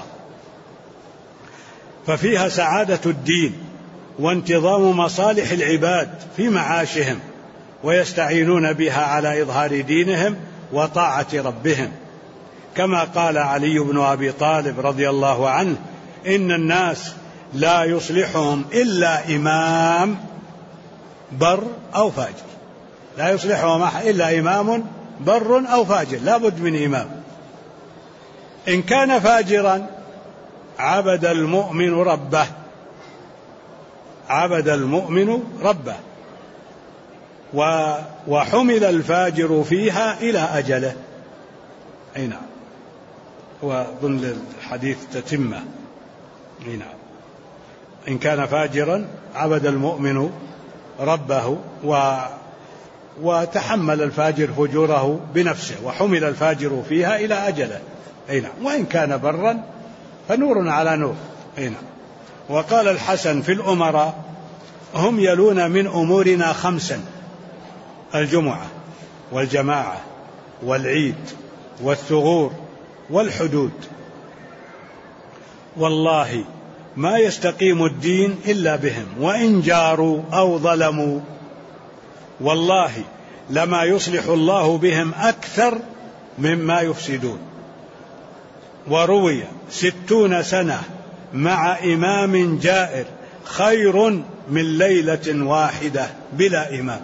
ففيها سعادة الدين وانتظام مصالح العباد في معاشهم، ويستعينون بها على إظهار دينهم وطاعة ربهم. كما قال علي بن أبي طالب رضي الله عنه: إن الناس لا يصلحهم إلا إمام بر أو فاجر، لا يصلحهم إلا إمام بر أو فاجر، لا بد من إمام. إن كان فاجرا عبد المؤمن ربه، عبد المؤمن ربه، وحمل الفاجر فيها إلى أجله. أي نعم، وظن الحديث تتمه. أي نعم، إن كان فاجرا عبد المؤمن ربه وتحمل الفاجر فجوره بنفسه، وحمل الفاجر فيها إلى أجله. أي نعم، وإن كان برا فنور على نور. أي نعم. وقال الحسن في الأمراء: هم يلون من أمورنا 5: الجمعة والجماعة والعيد والثغور والحدود. والله ما يستقيم الدين إلا بهم، وإن جاروا أو ظلموا والله لما يصلح الله بهم أكثر مما يفسدون. وروي 60 سنة مع إمام جائر خير من ليلة واحدة بلا إمام.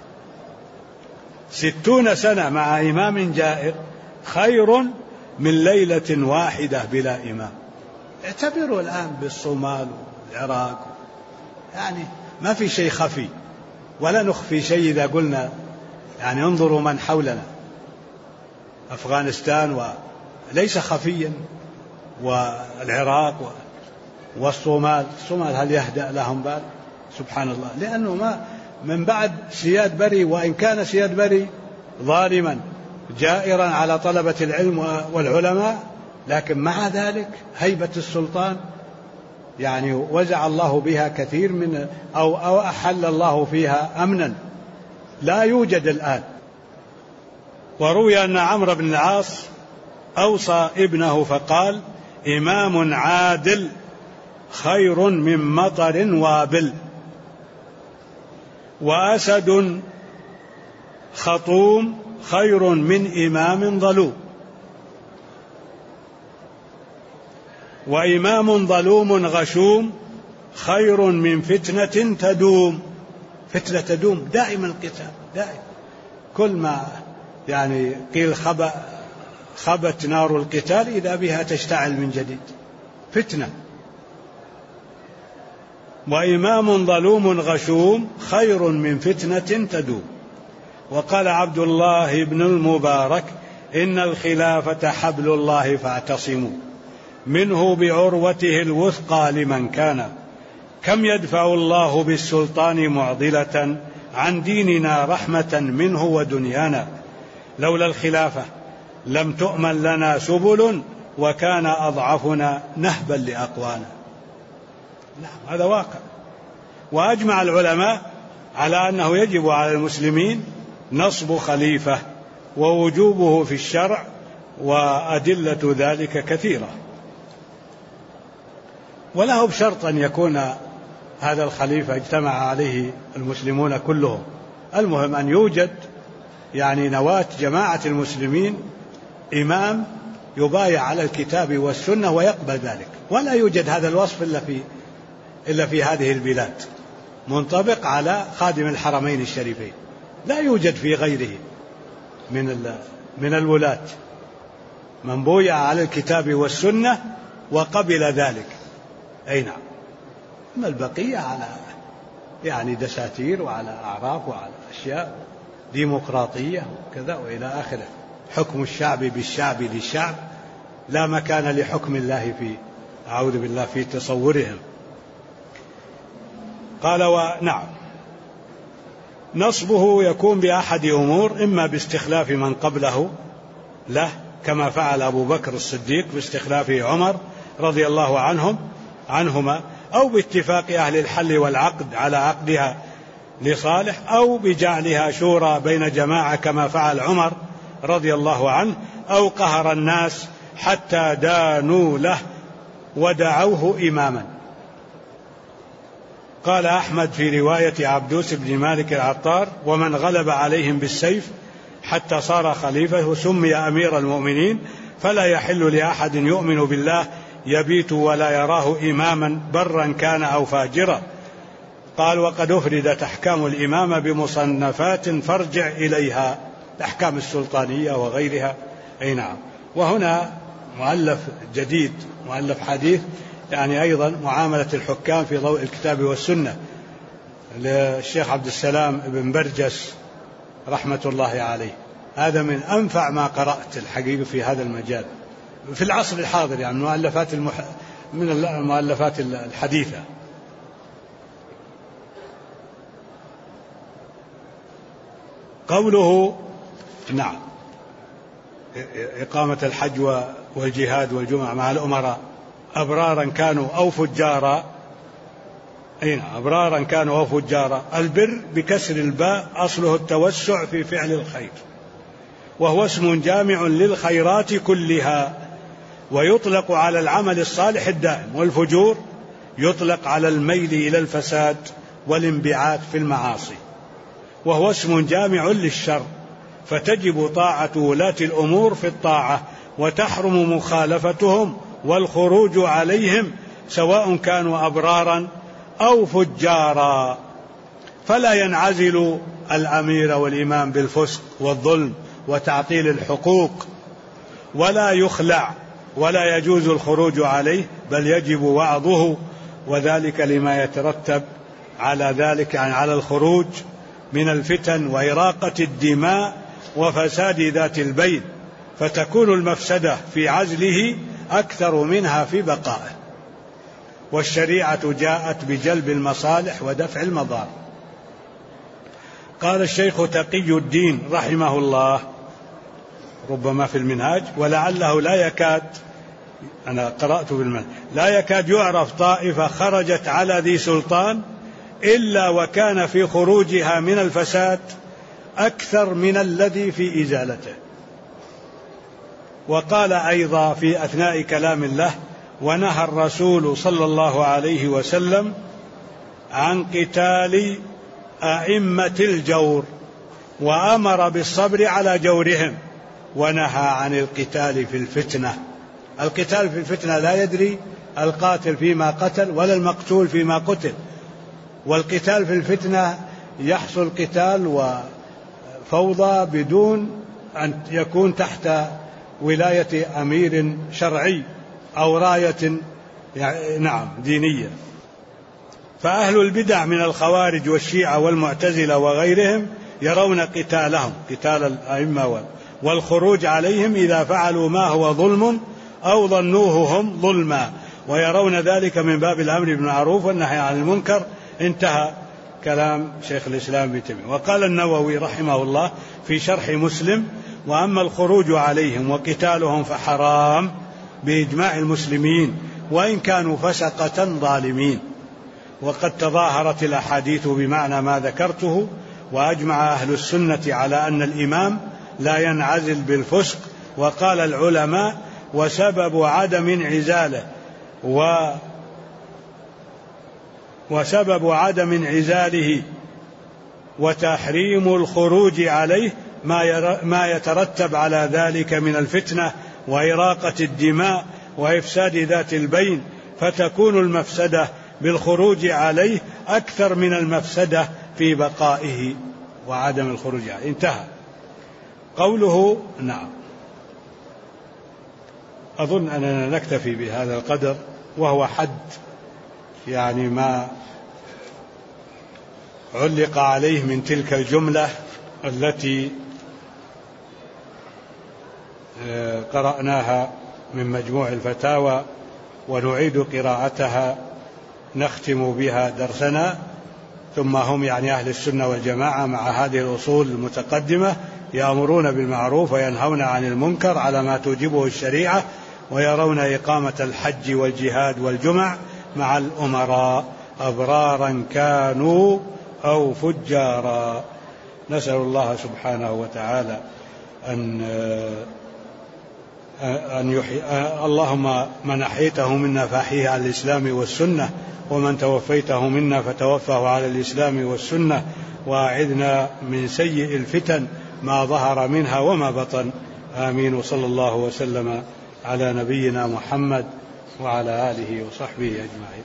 60 سنة مع إمام جائر خير من ليلة واحدة بلا إمام. اعتبروا الآن بالصومال والعراق، يعني ما في شيء خفي ولا نخفي شيء إذا قلنا، يعني انظروا من حولنا، أفغانستان وليس خفيا، والعراق والصومال. الصومال هل يهدأ لهم بال؟ سبحان الله، لأنه ما من بعد سياد بري، وإن كان سياد بري ظالما جائرا على طلبة العلم والعلماء، لكن مع ذلك هيبة السلطان يعني وزع الله بها كثير من أو أحل الله فيها أمنا لا يوجد الآن. وروي أن عمرو بن العاص أوصى ابنه فقال: إمام عادل خير من مطر وابل، وأسد خطوم خير من إمام ظلوم، وإمام ظلوم غشوم خير من فتنة تدوم. فتنة تدوم، دائما القتال، دائما، كل ما يعني قيل خبت نار القتال إذا بها تشتعل من جديد، فتنة. وإمام ظلوم غشوم خير من فتنة تدوم. وقال عبد الله بن المبارك: إن الخلافة حبل الله فاعتصموا منه بعروته الوثقى لمن كان، كم يدفع الله بالسلطان معضلة عن ديننا رحمة منه ودنيانا، لولا الخلافة لم تؤمن لنا سبل وكان أضعفنا نهبا لأقوانا. نعم، هذا واقع. وأجمع العلماء على أنه يجب على المسلمين نصب خليفة ووجوبه في الشرع، وأدلة ذلك كثيرة، وله بشرط أن يكون هذا الخليفة اجتمع عليه المسلمون كلهم. المهم أن يوجد يعني نواة جماعة المسلمين، إمام يبايع على الكتاب والسنة ويقبل ذلك، ولا يوجد هذا الوصف إلا في هذه البلاد، منطبق على خادم الحرمين الشريفين، لا يوجد في غيره من الولاة من بويع على الكتاب والسنة وقبل ذلك. أي نعم. أما البقية على يعني دساتير وعلى أعراف وعلى أشياء ديمقراطية وكذا وإلى آخره، حكم الشعب بالشعب للشعب، لا مكان لحكم الله في أعوذ بالله في تصورهم. قال: ونعم، نصبه يكون بأحد أمور: إما باستخلاف من قبله له كما فعل أبو بكر الصديق باستخلاف عمر رضي الله عنهما، أو باتفاق أهل الحل والعقد على عقدها لصالح، أو بجعلها شورى بين جماعة كما فعل عمر رضي الله عنه، أو قهر الناس حتى دانوا له ودعوه إماما. قال أحمد في رواية عبدوس بن مالك العطار: ومن غلب عليهم بالسيف حتى صار خليفة سمي أمير المؤمنين، فلا يحل لأحد يؤمن بالله يبيت ولا يراه إماما برا كان أو فاجرا. قال: وقد أفردت أحكام الإمامة بمصنفات فارجع إليها، الأحكام السلطانية وغيرها. أي نعم. وهنا مؤلف جديد، مؤلف حديث، يعني أيضا معاملة الحكام في ضوء الكتاب والسنة، للشيخ عبد السلام بن برجس رحمة الله عليه. هذا من أنفع ما قرأت الحقيقة في هذا المجال في العصر الحاضر، يعني من المؤلفات الحديثة. قوله: نعم، إقامة الحج والجهاد والجمعة مع الأمراء أبرارا كانوا أو فجارا. أين أبرارا كانوا أو فجارا؟ البر بكسر الباء أصله التوسع في فعل الخير، وهو اسم جامع للخيرات كلها، ويطلق على العمل الصالح الدائم، والفجور يطلق على الميل إلى الفساد والانبعاث في المعاصي، وهو اسم جامع للشر، فتجب طاعة ولاة الأمور في الطاعة، وتحرم مخالفتهم والخروج عليهم سواء كانوا أبرارا أو فجارا. فلا ينعزل الأمير والإمام بالفسق والظلم وتعطيل الحقوق، ولا يخلع، ولا يجوز الخروج عليه، بل يجب وعظه، وذلك لما يترتب على ذلك، يعني على الخروج من الفتن وإراقة الدماء وفساد ذات البين، فتكون المفسدة في عزله أكثر منها في بقائه. والشريعة جاءت بجلب المصالح ودفع المضار. قال الشيخ تقي الدين رحمه الله ربما في المنهاج: ولعله لا يكاد، أنا قرأت بالمنهاج، لا يكاد يعرف طائفة خرجت على ذي سلطان إلا وكان في خروجها من الفساد أكثر من الذي في إزالته. وقال أيضا في أثناء كلام الله: ونهى الرسول صلى الله عليه وسلم عن قتال أئمة الجور، وأمر بالصبر على جورهم، ونهى عن القتال في الفتنة. القتال في الفتنة لا يدري القاتل فيما قتل ولا المقتول فيما قتل، والقتال في الفتنة يحصل قتال وفوضى بدون أن يكون تحت ولاية أمير شرعي أو راية نعم دينية. فأهل البدع من الخوارج والشيعة والمعتزلة وغيرهم يرون قتالهم قتال الأئمة والخروج عليهم إذا فعلوا ما هو ظلم أو ظنوه هم ظلما، ويرون ذلك من باب الأمر بالمعروف والنهي عن المنكر. انتهى كلام شيخ الإسلام ابن تيمية. وقال النووي رحمه الله في شرح مسلم: وأما الخروج عليهم وقتالهم فحرام بإجماع المسلمين وإن كانوا فسقة ظالمين. وقد تظاهرت الأحاديث بمعنى ما ذكرته، وأجمع أهل السنة على أن الإمام لا ينعزل بالفسق. وقال العلماء: وسبب عدم انعزاله وتحريم الخروج عليه ما يترتب على ذلك من الفتنة وإراقة الدماء وإفساد ذات البين، فتكون المفسدة بالخروج عليه أكثر من المفسدة في بقائه وعدم الخروج عليه. انتهى قوله. نعم، أظن أننا نكتفي بهذا القدر، وهو حد يعني ما علق عليه من تلك الجملة التي قرأناها من مجموع الفتاوى، ونعيد قراءتها نختم بها درسنا. ثم هم يعني أهل السنة والجماعة مع هذه الأصول المتقدمة يأمرون بالمعروف وينهون عن المنكر على ما توجبه الشريعة، ويرون إقامة الحج والجهاد والجمع مع الأمراء أبرارا كانوا أو فجارا. نسأل الله سبحانه وتعالى أن يحيي. اللهم من أحييته منا فأحيه على الإسلام والسنة، ومن توفيته منا فتوفه على الإسلام والسنة، وأعذنا من سيء الفتن ما ظهر منها وما بطن. آمين. وصلى الله وسلم على نبينا محمد وعلى آله وصحبه أجمعين.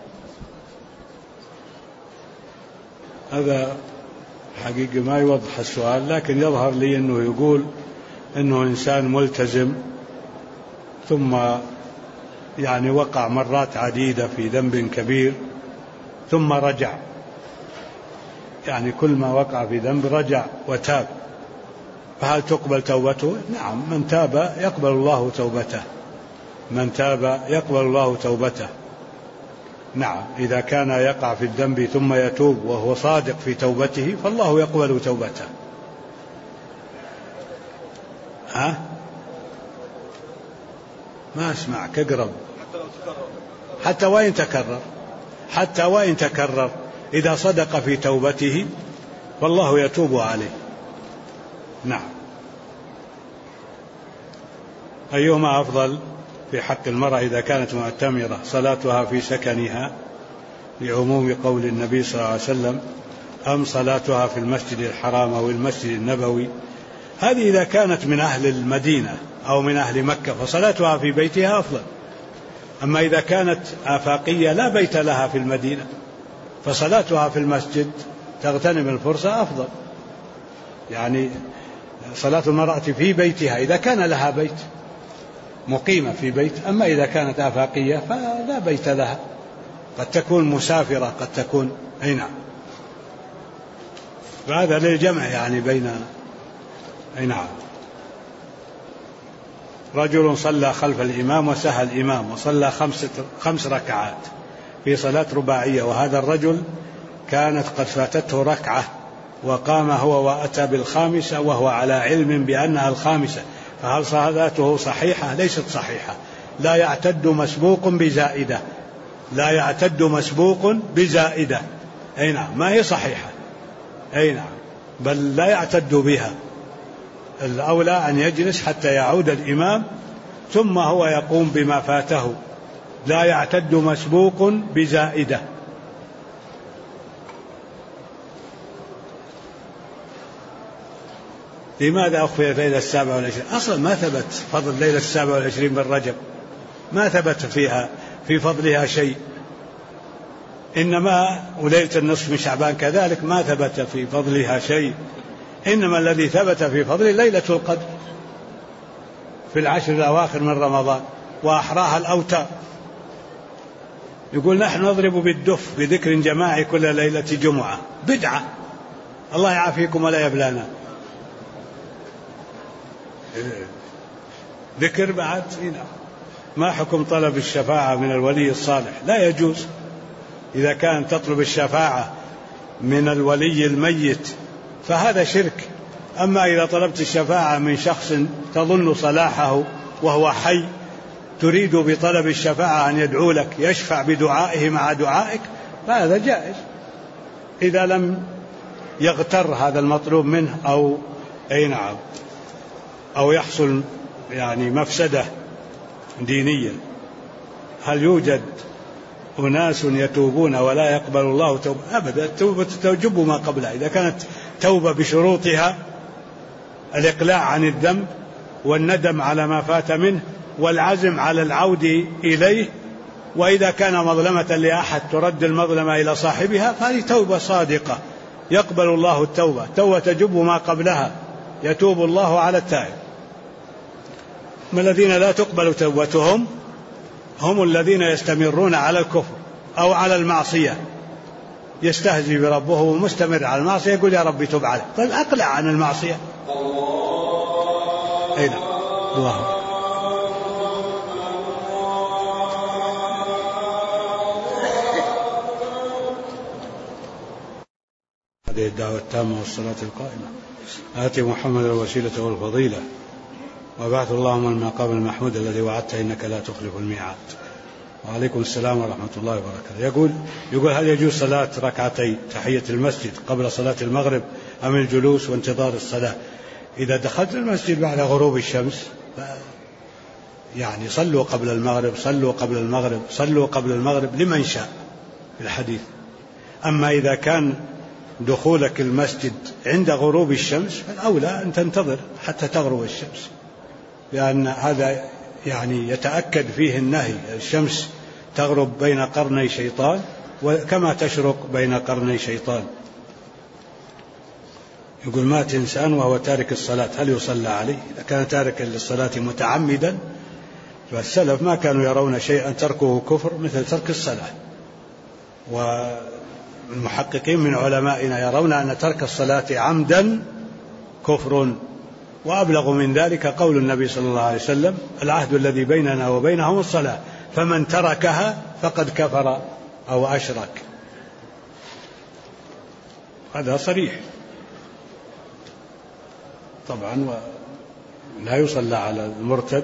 هذا حقيقة ما يوضح السؤال، لكن يظهر لي أنه يقول أنه إنسان ملتزم ثم يعني وقع مرات عديدة في ذنب كبير ثم رجع، يعني كل ما وقع في ذنب رجع وتاب، فهل تقبل توبته؟ نعم، من تاب يقبل الله توبته، من تاب يقبل الله توبته. نعم، إذا كان يقع في الذنب ثم يتوب وهو صادق في توبته فالله يقبل توبته. ما أسمعك، اقرب. حتى وإن تكرر إذا صدق في توبته فالله يتوب عليه. نعم. أيهما أفضل في حق المرأة إذا كانت معتمرة: صلاتها في سكنها لعموم قول النبي صلى الله عليه وسلم، أم صلاتها في المسجد الحرام أو المسجد النبوي؟ هذه إذا كانت من أهل المدينة أو من أهل مكة فصلاتها في بيتها أفضل. أما إذا كانت آفاقية لا بيت لها في المدينة فصلاتها في المسجد تغتنم الفرصة أفضل. يعني صلاة المرأة في بيتها إذا كان لها بيت، مقيمة في بيت. أما إذا كانت آفاقية فلا بيت لها، قد تكون مسافرة، قد تكون نعم. فهذا للجمع يعني بين نعم. رجل صلى خلف الإمام وسهى الإمام وصلى 5 ركعات في صلاة رباعية، وهذا الرجل كانت قد فاتته ركعة وقام هو وأتى بالخامسة وهو على علم بأنها الخامسة، فهل صلاته صحيحة؟ ليست صحيحة. لا يعتد مسبوق بزائدة، لا يعتد مسبوق بزائدة. أي نعم، ما هي صحيحة. أي نعم، بل لا يعتد بها. الأولى أن يجلس حتى يعود الإمام ثم هو يقوم بما فاته. لا يعتد مسبوق بزائدة. لماذا أخفيت ليلة 27؟ أصلا ما ثبت فضل ليلة 27 من رجب، ما ثبت فيها في فضلها شيء. إنما وليلة النصف من شعبان كذلك ما ثبت في فضلها شيء. إنما الذي ثبت في فضل ليلة القدر في العشر الأواخر من رمضان، وأحراها الأوتار. يقول نحن نضرب بالدف بذكر جماعي كل ليلة جمعة، بدعة. الله يعافيكم ولا يبلانا. ذكر بعد هنا. ما حكم طلب الشفاعة من الولي الصالح؟ لا يجوز. إذا كان تطلب الشفاعة من الولي الميت فهذا شرك. أما إذا طلبت الشفاعة من شخص تظن صلاحه وهو حي، تريد بطلب الشفاعة أن يدعو لك يشفع بدعائه مع دعائك، فهذا جائز إذا لم يغتر هذا المطلوب منه أو يحصل يعني مفسدة دينية. هل يوجد أناس يتوبون ولا يقبل الله توبة؟ أبدا، التوبة توجب ما قبلها. إذا كانت توبة بشروطها الإقلاع عن الذنب والندم على ما فات منه والعزم على العود إليه، وإذا كان مظلمة لأحد ترد المظلمة إلى صاحبها، فهذه توبة صادقة يقبل الله التوبة. توبة تجب ما قبلها، يتوب الله على التائب. من الذين لا تقبل توبتهم هم الذين يستمرون على الكفر أو على المعصية، يستهزئ بربه ومستمر على المعصية، يقول يا رب تب عليه. طيب أقلع عن المعصية. أين الله. هذه الدعوة التامة والصلاة القائمة آتي محمد الوسيلة والفضيلة وبعث اللهم المقام المحمود الذي وعدت إنك لا تخلف الميعاد. وعليكم السلام ورحمة الله وبركاته. يقول هل يجوز صلاة ركعتي تحية المسجد قبل صلاة المغرب أم الجلوس وانتظار الصلاة؟ إذا دخلت المسجد بعد غروب الشمس يعني صلوا قبل المغرب، صلوا قبل المغرب لمن شاء في الحديث. أما إذا كان دخولك المسجد عند غروب الشمس فالأولى أن تنتظر حتى تغرب الشمس، لأن هذا يعني يتأكد فيه النهي. الشمس تغرب بين قرني شيطان وكما تشرق بين قرني شيطان. يقول مات إنسان وهو تارك الصلاة، هل يصلى عليه؟ إذا كان تاركا للصلاة متعمدا فالسلف ما كانوا يرون شيئا تركه كفر مثل ترك الصلاة، والمحققين من علمائنا يرون أن ترك الصلاة عمدا كفر. وأبلغ من ذلك قول النبي صلى الله عليه وسلم العهد الذي بيننا وبينهم الصلاة فمن تركها فقد كفر أو أشرك. هذا صريح طبعا، ولا يصلى على المرتد.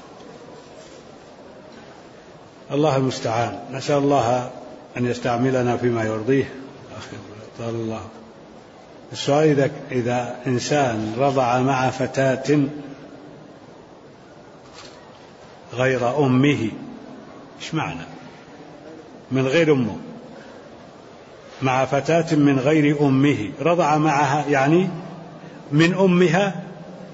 الله المستعان، نسأل الله أن يستعملنا فيما يرضيه. طال الله. السؤال إذا إنسان رضع مع فتاة غير أمه، إيش معنى من غير أمه؟ مع فتاة من غير أمه، رضع معها يعني من أمها.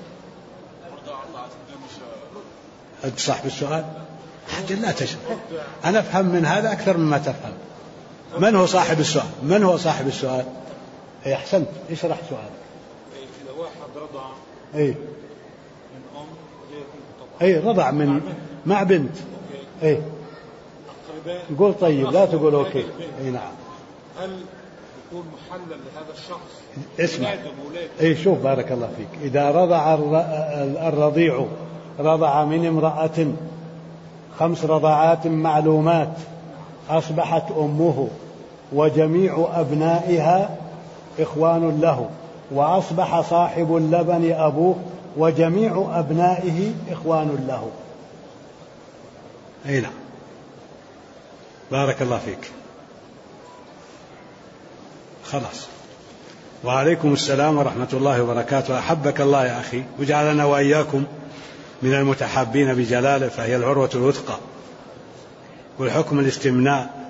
أنت صاحب السؤال؟ حتى لا تشرح، أنا أفهم من هذا أكثر مما تفهم. من هو صاحب السؤال؟ أي أحسنت، اشرح سؤالك. إذا واحد رضع من أم غير طبعا، رضع من مع بنت، قول طيب لا تقول أوكي. نعم. هل يكون محلل لهذا الشخص؟ اسمع، شوف بارك الله فيك، إذا رضع الرضيع رضع من امرأة 5 رضعات معلومات أصبحت أمه وجميع أبنائها إخوان له، وأصبح صاحب اللبن أبوه وجميع أبنائه إخوان له. نعم بارك الله فيك. خلاص. وعليكم السلام ورحمة الله وبركاته. أحبك الله يا أخي وجعلنا وإياكم من المتحابين بجلاله، فهي العروة الوثقى. والحكم الاستمناء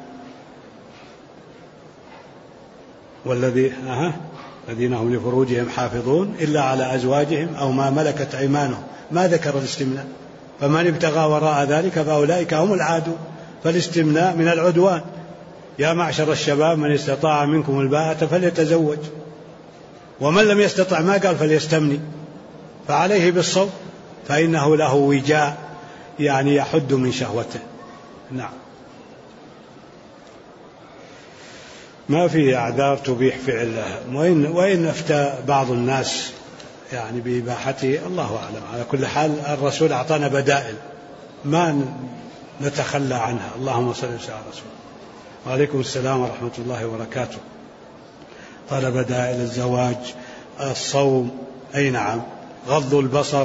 الذين هم لفروجهم حافظون إلا على أزواجهم أو ما ملكت أيمانهم، ما ذكر الاستمناء. فمن ابتغى وراء ذلك فأولئك هم العادون. فالاستمناء من العدوان. يا معشر الشباب من استطاع منكم الباءة فليتزوج، ومن لم يستطع ما قال فليستمني، فعليه بالصوم فإنه له وجاء يعني يحد من شهوته. نعم. ما في أعذار تبيح فعله، وإن أفتى بعض الناس يعني بإباحته الله أعلم. على كل حال الرسول أعطانا بدائل ما نتخلى عنها. اللهم صل وسلم على رسول. وعليكم السلام ورحمة الله وبركاته. قال بدائل الزواج، الصوم، أي نعم، غض البصر،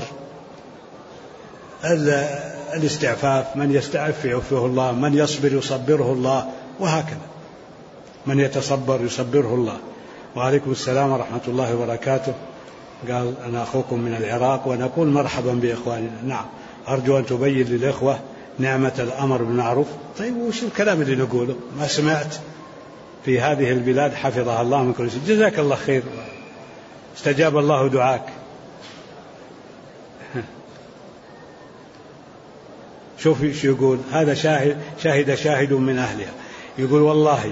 الاستعفاف، من يستعف يعفه الله، من يصبر يصبره الله، وهكذا من يتصبر يصبره الله. وعليكم السلام ورحمة الله وبركاته. قال أنا أخوكم من العراق ونقول مرحبا بإخواننا. نعم، أرجو أن تبين للإخوة نعمة الأمر بالمعروف. طيب وش الكلام اللي نقوله؟ ما سمعت في هذه البلاد حفظها الله من كل شيء. جزاك الله خير، استجاب الله دعاك. شوف ايش يقول هذا، شاهد من أهلها، يقول والله،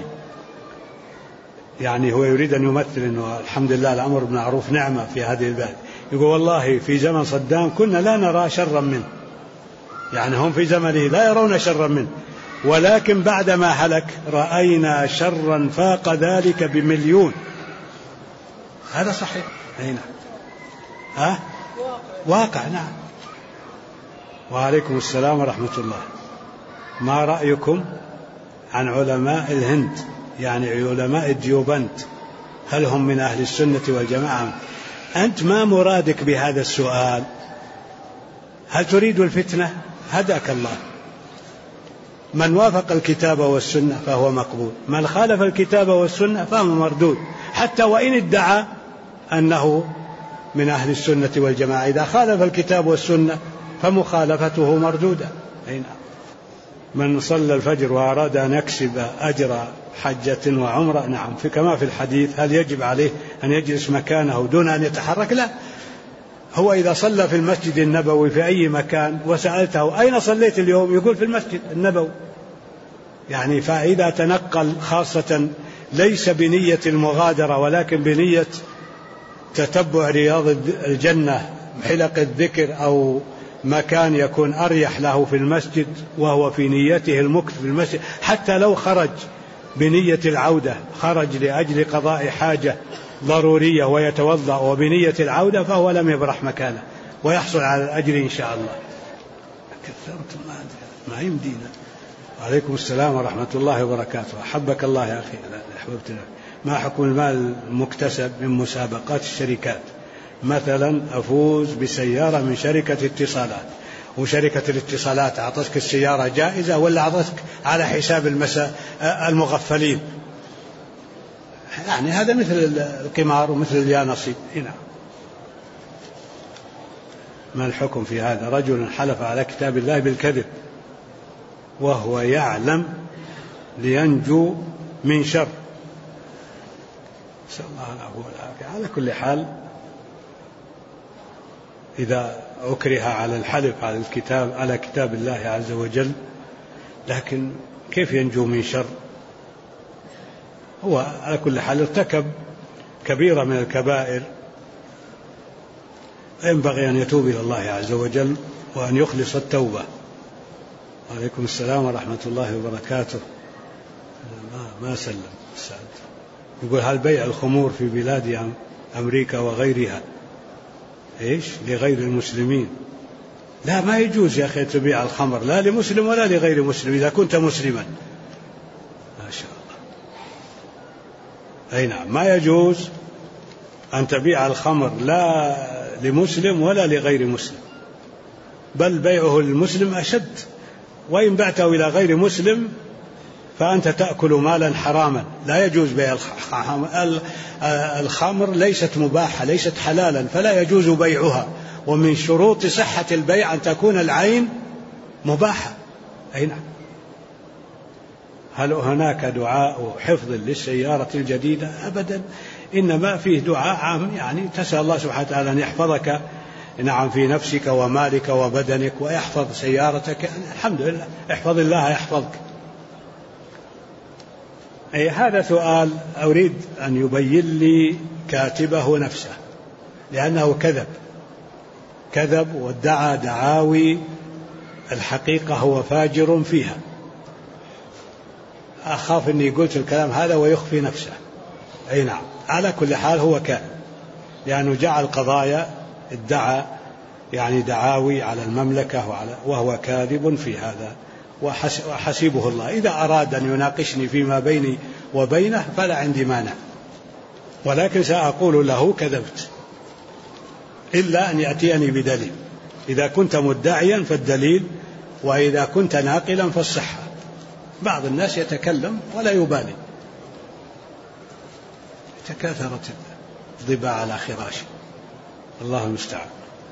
يعني هو يريد أن يمثل أنه الحمد لله الأمر بالمعروف نعمة في هذه البلاد. يقول والله في زمن صدام كنا لا نرى شرا منه، يعني هم في زمنه لا يرون شرا منه، ولكن بعدما هلك رأينا شرا فاق ذلك ب1,000,000. هذا صحيح. أي نعم، واقع. نعم. وعليكم السلام ورحمة الله. ما رأيكم عن علماء الهند، يعني علماء ديوبند، هل هم من أهل السنة والجماعة؟ أنت ما مرادك بهذا السؤال؟ هل تريد الفتنة؟ هداك الله. من وافق الكتاب والسنة فهو مقبول، من خالف الكتاب والسنة فهو مردود، حتى وإن ادعى أنه من أهل السنة والجماعة. إذا خالف الكتاب والسنة فمخالفته مردودة. من صلى الفجر وأراد أن يكسب أجر حجة وعمرة، نعم، كما في الحديث، هل يجب عليه أن يجلس مكانه دون أن يتحرك؟ لا، هو إذا صلى في المسجد النبوي في أي مكان وسألته أين صليت اليوم يقول في المسجد النبوي، يعني فإذا تنقل خاصة ليس بنية المغادرة ولكن بنية تتبع رياض الجنة، حلق الذكر، أو مكان يكون أريح له في المسجد، وهو في نيته المكث في المسجد، حتى لو خرج بنية العودة، خرج لأجل قضاء حاجة ضرورية ويتوضأ وبنية العودة، فهو لم يبرح مكانه ويحصل على الأجر إن شاء الله. كثرت ما يمدينا. وعليكم السلام ورحمة الله وبركاته. أحبك الله يا أخي، أحببتنا. ما حكم المال المكتسب من مسابقات الشركات؟ مثلا أفوز بسيارة من شركة اتصالات، وشركة الاتصالات أعطتك السيارة جائزة ولا أعطتك على حساب المغفلين؟ يعني هذا مثل القمار ومثل اليانصيب. هنا ما الحكم في هذا؟ رجل حلف على كتاب الله بالكذب وهو يعلم لينجو من شر. نسأل الله العفو والعافية. على كل حال إذا أكره على الحلف على كتاب الله عز وجل، لكن كيف ينجو من شر؟ هو على كل حال ارتكب كبيرة من الكبائر، ينبغي أن يتوب إلى الله عز وجل وأن يخلص التوبة. وعليكم السلام ورحمة الله وبركاته. ما سلم السعد. يقول هل بيع الخمور في بلاد أمريكا وغيرها إيش لغير المسلمين؟ لا، ما يجوز يا أخي تبيع الخمر لا لمسلم ولا لغير مسلم إذا كنت مسلما. ما شاء الله. أي نعم، ما يجوز أن تبيع الخمر لا لمسلم ولا لغير مسلم، بل بيعه للمسلم أشد، وإن بعته إلى غير مسلم فأنت تأكل مالا حراما. لا يجوز بيع الخمر، ليست مباحة، ليست حلالا، فلا يجوز بيعها. ومن شروط صحة البيع أن تكون العين مباحة. أي نعم. هل هناك دعاء حفظ للسيارة الجديدة؟ أبدا، إنما فيه دعاء عام، يعني تسأل الله سبحانه وتعالى أن يحفظك، نعم، في نفسك ومالك وبدنك، ويحفظ سيارتك. الحمد لله، احفظ الله يحفظك. أي هذا سؤال أريد أن يبين لي كاتبه نفسه، لأنه كذب وادعى دعاوي الحقيقة هو فاجر فيها. أخاف أني قلت الكلام هذا ويخفي نفسه. أي نعم، على كل حال هو كاذب، لأنه جعل قضايا ادعى يعني دعاوي على المملكة وهو كاذب في هذا، وحسيبه الله. إذا أراد أن يناقشني فيما بيني وبينه فلا عندي مانع، ولكن سأقول له كذبت، إلا أن يأتيني بدليل. إذا كنت مدعيا فالدليل، وإذا كنت ناقلا فالصحة. بعض الناس يتكلم ولا يبالي، تكاثرت الضباع على خراشه، الله المستعان.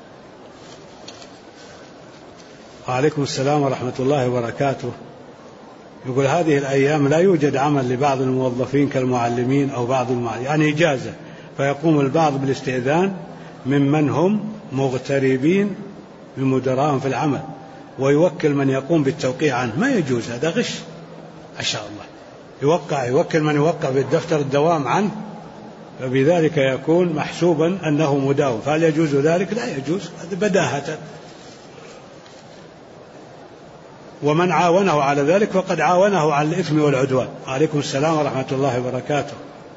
وعليكم السلام ورحمة الله وبركاته. يقول هذه الأيام لا يوجد عمل لبعض الموظفين كالمعلمين أو بعض يعني إجازة، فيقوم البعض بالاستئذان ممن هم مغتربين من مدراءهم في العمل، ويوكل من يقوم بالتوقيع عنه. ما يجوز، هذا غش ما شاء الله. يوكل من يوقع بالدفتر الدوام عنه، فبذلك يكون محسوبا أنه مداوم. فهل يجوز ذلك؟ لا يجوز، هذا بداهة. ومن عاونه على ذلك فقد عاونه على الإثم والعدوان. عليكم السلام ورحمة الله وبركاته.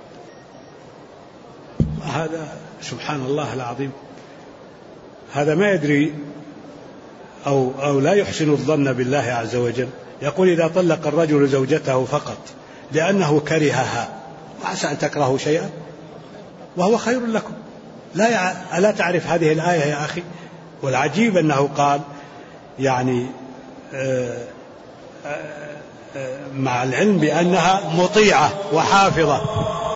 هذا سبحان الله العظيم، هذا ما يدري أو لا يحسن الظن بالله عز وجل. يقول إذا طلق الرجل زوجته فقط لأنه كرهها، وعسى أن تكرهوا شيئا وهو خير لكم. ألا تعرف هذه الآية يا أخي؟ والعجيب أنه قال يعني مع العلم بأنها مطيعة وحافظة.